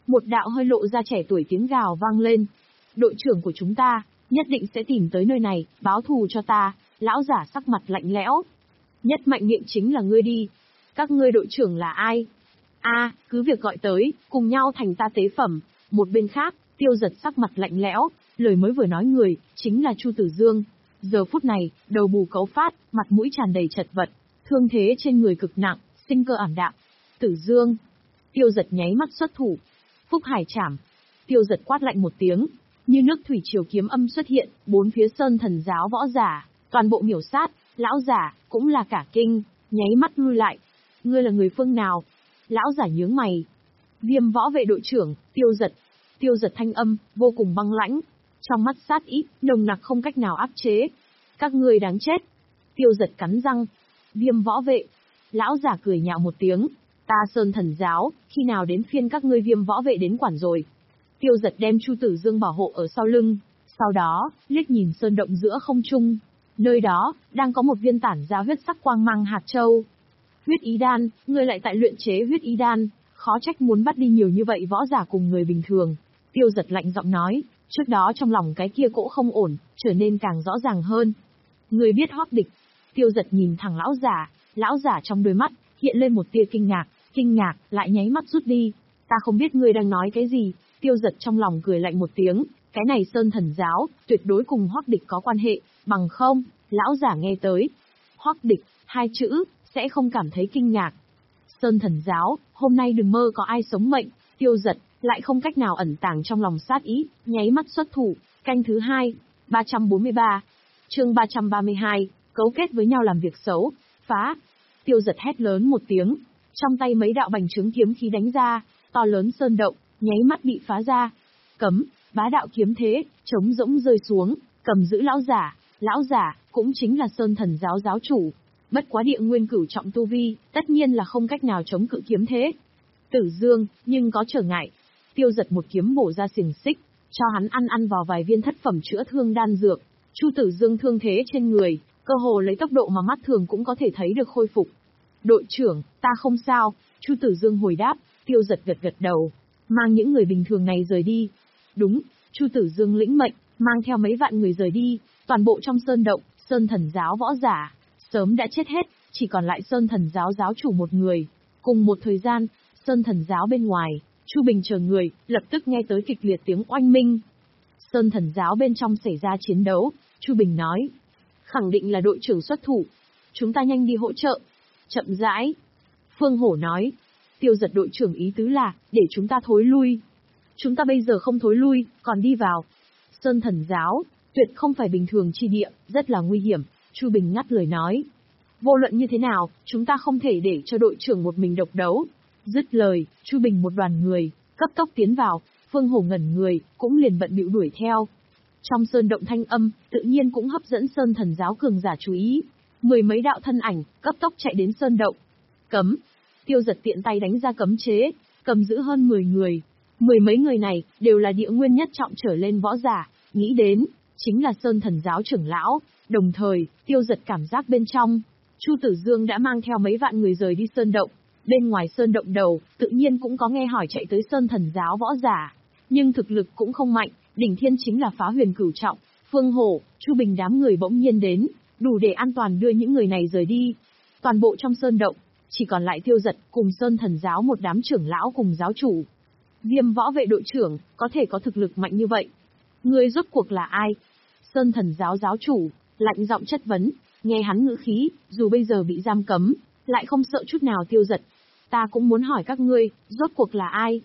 Một đạo hơi lộ ra trẻ tuổi tiếng gào vang lên. Đội trưởng của chúng ta, nhất định sẽ tìm tới nơi này, báo thù cho ta. Lão giả sắc mặt lạnh lẽo. Nhất mạnh miệng chính là ngươi đi. Các ngươi đội trưởng là ai? A, à, cứ việc gọi tới, cùng nhau thành ta tế phẩm. Một bên khác, Tiêu Giật sắc mặt lạnh lẽo, lời mới vừa nói người, chính là Chu Tử Dương. Giờ phút này, đầu bù cấu phát, mặt mũi tràn đầy chật vật, thương thế trên người cực nặng, sinh cơ ảm đạm. Tử Dương. Tiêu Giật nháy mắt xuất thủ. Phúc Hải Trảm. Tiêu Giật quát lạnh một tiếng, như nước thủy triều kiếm âm xuất hiện, bốn phía Sơn Thần giáo võ giả, toàn bộ miểu sát, lão giả, cũng là cả kinh, nháy mắt lui lại. Ngươi là người phương nào? Lão giả nhướng mày. Viêm võ vệ đội trưởng, Tiêu Giật. Tiêu Giật thanh âm, vô cùng băng lãnh. Trong mắt sát ý, nồng nặc không cách nào áp chế. Các ngươi đáng chết. Tiêu Giật cắn răng. Viêm võ vệ. Lão giả cười nhạo một tiếng. Ta Sơn Thần giáo, khi nào đến phiên các ngươi Viêm võ vệ đến quản rồi. Tiêu Giật đem Chu Tử Dương bảo hộ ở sau lưng. Sau đó, liếc nhìn sơn động giữa không trung. Nơi đó, đang có một viên tản ra huyết sắc quang mang hạt châu. Huyết ý đan, ngươi lại tại luyện chế huyết ý đan, khó trách muốn bắt đi nhiều như vậy võ giả cùng người bình thường. Tiêu Giật lạnh giọng nói, trước đó trong lòng cái kia cỗ không ổn, trở nên càng rõ ràng hơn. Ngươi biết Hoắc Địch. Tiêu Giật nhìn thẳng lão giả, lão giả trong đôi mắt, hiện lên một tia kinh ngạc, kinh ngạc, lại nháy mắt rút đi. Ta không biết ngươi đang nói cái gì. Tiêu Giật trong lòng cười lạnh một tiếng, cái này Sơn Thần giáo, tuyệt đối cùng Hoắc Địch có quan hệ, bằng không, lão giả nghe tới. Hoắc Địch, hai chữ, sẽ không cảm thấy kinh ngạc. Sơn Thần giáo, hôm nay đừng mơ có ai sống mệnh. Tiêu Giật, lại không cách nào ẩn tàng trong lòng sát ý, nháy mắt xuất thủ, canh thứ hai, ba trăm bốn mươi ba. Chương ba trăm ba mươi hai, cấu kết với nhau làm việc xấu, phá. Tiêu Giật hét lớn một tiếng, trong tay mấy đạo bành trướng kiếm khí đánh ra, to lớn sơn động, nháy mắt bị phá ra. Cấm, bá đạo kiếm thế, trống rỗng rơi xuống, cầm giữ lão giả, lão giả, cũng chính là Sơn Thần giáo giáo chủ. Bất quá địa nguyên cửu trọng tu vi, tất nhiên là không cách nào chống cự kiếm thế. Tử Dương, nhưng có trở ngại. Tiêu Giật một kiếm bổ ra xiềng xích, cho hắn ăn ăn vào vài viên thất phẩm chữa thương đan dược. Chu Tử Dương thương thế trên người, cơ hồ lấy tốc độ mà mắt thường cũng có thể thấy được khôi phục. Đội trưởng, ta không sao. Chu Tử Dương hồi đáp. Tiêu Giật gật gật đầu, mang những người bình thường này rời đi. Đúng, Chu Tử Dương lĩnh mệnh, mang theo mấy vạn người rời đi, toàn bộ trong sơn động, Sơn Thần giáo võ giả sớm đã chết hết, chỉ còn lại Sơn Thần giáo giáo chủ một người. Cùng một thời gian, Sơn Thần giáo bên ngoài, Chu Bình chờ người, lập tức nghe tới kịch liệt tiếng oanh minh. Sơn Thần giáo bên trong xảy ra chiến đấu, Chu Bình nói, khẳng định là đội trưởng xuất thủ, chúng ta nhanh đi hỗ trợ. Chậm rãi. Phương Hổ nói, Tiêu Giật đội trưởng ý tứ là, để chúng ta thối lui. Chúng ta bây giờ không thối lui, còn đi vào. Sơn Thần giáo, tuyệt không phải bình thường chi địa, rất là nguy hiểm, Chu Bình ngắt lời nói. Vô luận như thế nào, chúng ta không thể để cho đội trưởng một mình độc đấu. Dứt lời, Chu Bình một đoàn người, cấp tốc tiến vào, Phương Hổ ngẩn người, cũng liền bận bịu đuổi theo. Trong sơn động thanh âm, tự nhiên cũng hấp dẫn Sơn Thần giáo cường giả chú ý. Mười mấy đạo thân ảnh, cấp tốc chạy đến sơn động. Cấm. Tiêu Giật tiện tay đánh ra cấm chế, cầm giữ hơn mười người. Mười mấy người này, đều là địa nguyên nhất trọng trở lên võ giả, nghĩ đến, chính là Sơn Thần giáo trưởng lão. Đồng thời, Tiêu Giật cảm giác bên trong, Chu Tử Dương đã mang theo mấy vạn người rời đi sơn động. Bên ngoài sơn động đầu, tự nhiên cũng có nghe hỏi chạy tới Sơn Thần giáo võ giả. Nhưng thực lực cũng không mạnh, đỉnh thiên chính là phá huyền cửu trọng. Phương Hổ, Chu Bình đám người bỗng nhiên đến, đủ để an toàn đưa những người này rời đi. Toàn bộ trong sơn động, chỉ còn lại Tiêu Giật cùng Sơn Thần giáo một đám trưởng lão cùng giáo chủ. Viêm võ vệ đội trưởng, có thể có thực lực mạnh như vậy. Ngươi rốt cuộc là ai? Sơn Thần giáo giáo chủ, lạnh giọng chất vấn, nghe hắn ngữ khí, dù bây giờ bị giam cấm, lại không sợ chút nào. Tiêu Giật, ta cũng muốn hỏi các ngươi, rốt cuộc là ai?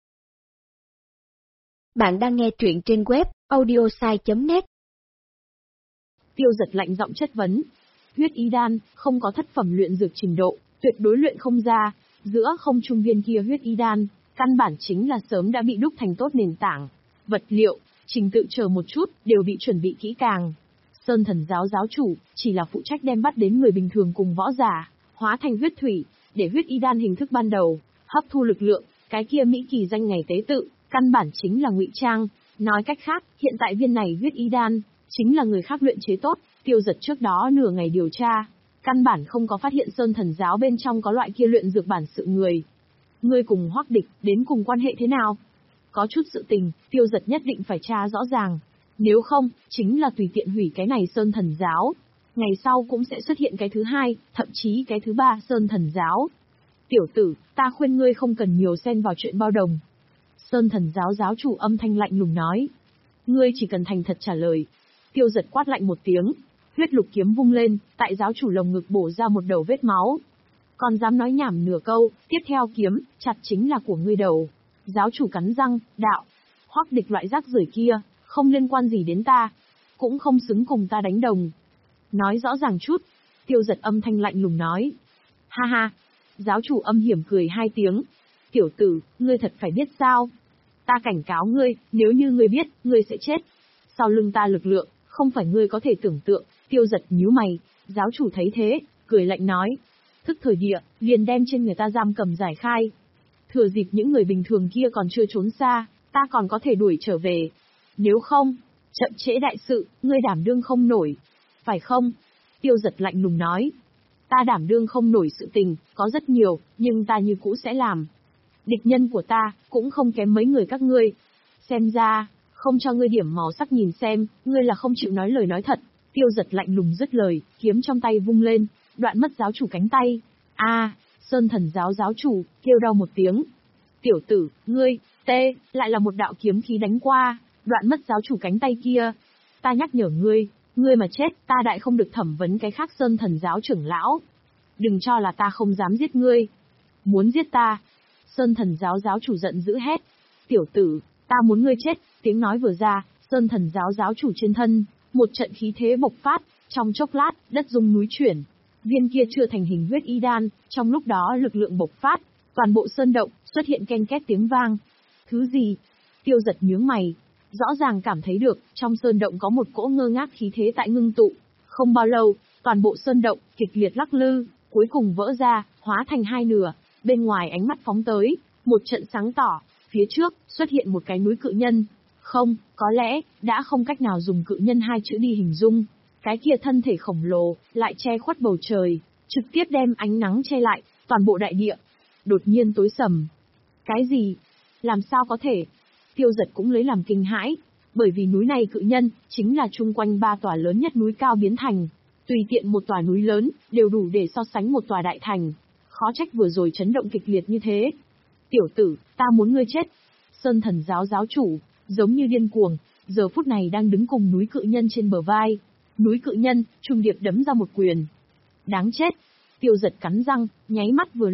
Bạn đang nghe truyện trên web audiosai chấm net. Tiêu Giật lạnh giọng chất vấn. Huyết ý đan, không có thất phẩm luyện dược trình độ, tuyệt đối luyện không ra. Giữa không trung viên kia huyết ý đan, căn bản chính là sớm đã bị đúc thành tốt nền tảng. Vật liệu, trình tự chờ một chút, đều bị chuẩn bị kỹ càng. Sơn Thần giáo giáo chủ, chỉ là phụ trách đem bắt đến người bình thường cùng võ giả, hóa thành huyết thủy, để huyết y đan hình thức ban đầu, hấp thu lực lượng, cái kia mỹ kỳ danh ngày tế tự, căn bản chính là ngụy trang. Nói cách khác, hiện tại viên này huyết y đan, chính là người khác luyện chế tốt. Tiêu Giật trước đó nửa ngày điều tra, căn bản không có phát hiện Sơn Thần giáo bên trong có loại kia luyện dược bản sự người. Ngươi cùng Hoắc Địch, đến cùng quan hệ thế nào? Có chút sự tình, Tiêu Giật nhất định phải tra rõ ràng. Nếu không, chính là tùy tiện hủy cái này Sơn Thần Giáo. Ngày sau cũng sẽ xuất hiện cái thứ hai, thậm chí cái thứ ba Sơn Thần Giáo. Tiểu tử, ta khuyên ngươi không cần nhiều xen vào chuyện bao đồng. Sơn Thần Giáo giáo chủ âm thanh lạnh lùng nói. Ngươi chỉ cần thành thật trả lời. Tiêu Giật quát lạnh một tiếng. Huyết lục kiếm vung lên, tại giáo chủ lồng ngực bổ ra một đầu vết máu. Còn dám nói nhảm nửa câu, tiếp theo kiếm, chặt chính là của ngươi đầu. Giáo chủ cắn răng, đạo. Hoắc Địch loại rác rưởi kia, không liên quan gì đến ta. Cũng không xứng cùng ta đánh đồng. Nói rõ ràng chút. Tiêu Giật âm thanh lạnh lùng nói. Ha ha. Giáo chủ âm hiểm cười hai tiếng. Tiểu tử, ngươi thật phải biết sao? Ta cảnh cáo ngươi, nếu như ngươi biết, ngươi sẽ chết. Sau lưng ta lực lượng, không phải ngươi có thể tưởng tượng. Tiêu Giật nhíu mày, giáo chủ thấy thế, cười lạnh nói. Thức thời địa, liền đem trên người ta giam cầm giải khai. Thừa dịp những người bình thường kia còn chưa trốn xa, ta còn có thể đuổi trở về. Nếu không, chậm trễ đại sự, ngươi đảm đương không nổi. Phải không? Tiêu Giật lạnh lùng nói. Ta đảm đương không nổi sự tình, có rất nhiều, nhưng ta như cũ sẽ làm. Địch nhân của ta, cũng không kém mấy người các ngươi. Xem ra, không cho ngươi điểm màu sắc nhìn xem, ngươi là không chịu nói lời nói thật. Tiêu Giật lạnh lùng dứt lời, kiếm trong tay vung lên, đoạn mất giáo chủ cánh tay. A, à, Sơn Thần Giáo giáo chủ, kêu đau một tiếng. Tiểu tử, ngươi, tê, lại là một đạo kiếm khí đánh qua, đoạn mất giáo chủ cánh tay kia. Ta nhắc nhở ngươi, ngươi mà chết, ta đại không được thẩm vấn cái khác Sơn Thần Giáo trưởng lão. Đừng cho là ta không dám giết ngươi. Muốn giết ta. Sơn Thần Giáo giáo chủ giận dữ hét. Tiểu tử, ta muốn ngươi chết. Tiếng nói vừa ra, Sơn Thần Giáo giáo chủ trên thân, một trận khí thế bộc phát, trong chốc lát, đất rung núi chuyển. Viên kia chưa thành hình huyết y đan, trong lúc đó lực lượng bộc phát, toàn bộ sơn động, xuất hiện ken két tiếng vang. Thứ gì? Tiêu Giật nhướng mày, rõ ràng cảm thấy được, trong sơn động có một cỗ ngơ ngác khí thế tại ngưng tụ. Không bao lâu, toàn bộ sơn động, kịch liệt lắc lư, cuối cùng vỡ ra, hóa thành hai nửa, bên ngoài ánh mắt phóng tới, một trận sáng tỏ, phía trước, xuất hiện một cái núi cự nhân. Không, có lẽ, đã không cách nào dùng cự nhân hai chữ đi hình dung. Cái kia thân thể khổng lồ, lại che khuất bầu trời, trực tiếp đem ánh nắng che lại, toàn bộ đại địa. Đột nhiên tối sầm. Cái gì? Làm sao có thể? Tiêu Giật cũng lấy làm kinh hãi, bởi vì núi này cự nhân, chính là chung quanh ba tòa lớn nhất núi cao biến thành. Tùy tiện một tòa núi lớn, đều đủ để so sánh một tòa đại thành. Khó trách vừa rồi chấn động kịch liệt như thế. Tiểu tử, ta muốn ngươi chết. Sơn Thần Giáo giáo chủ, giống như điên cuồng, giờ phút này đang đứng cùng núi cự nhân trên bờ vai. Núi cự nhân, trùng điệp đấm ra một quyền. Đáng chết. Tiêu Giật cắn răng, nháy mắt vừa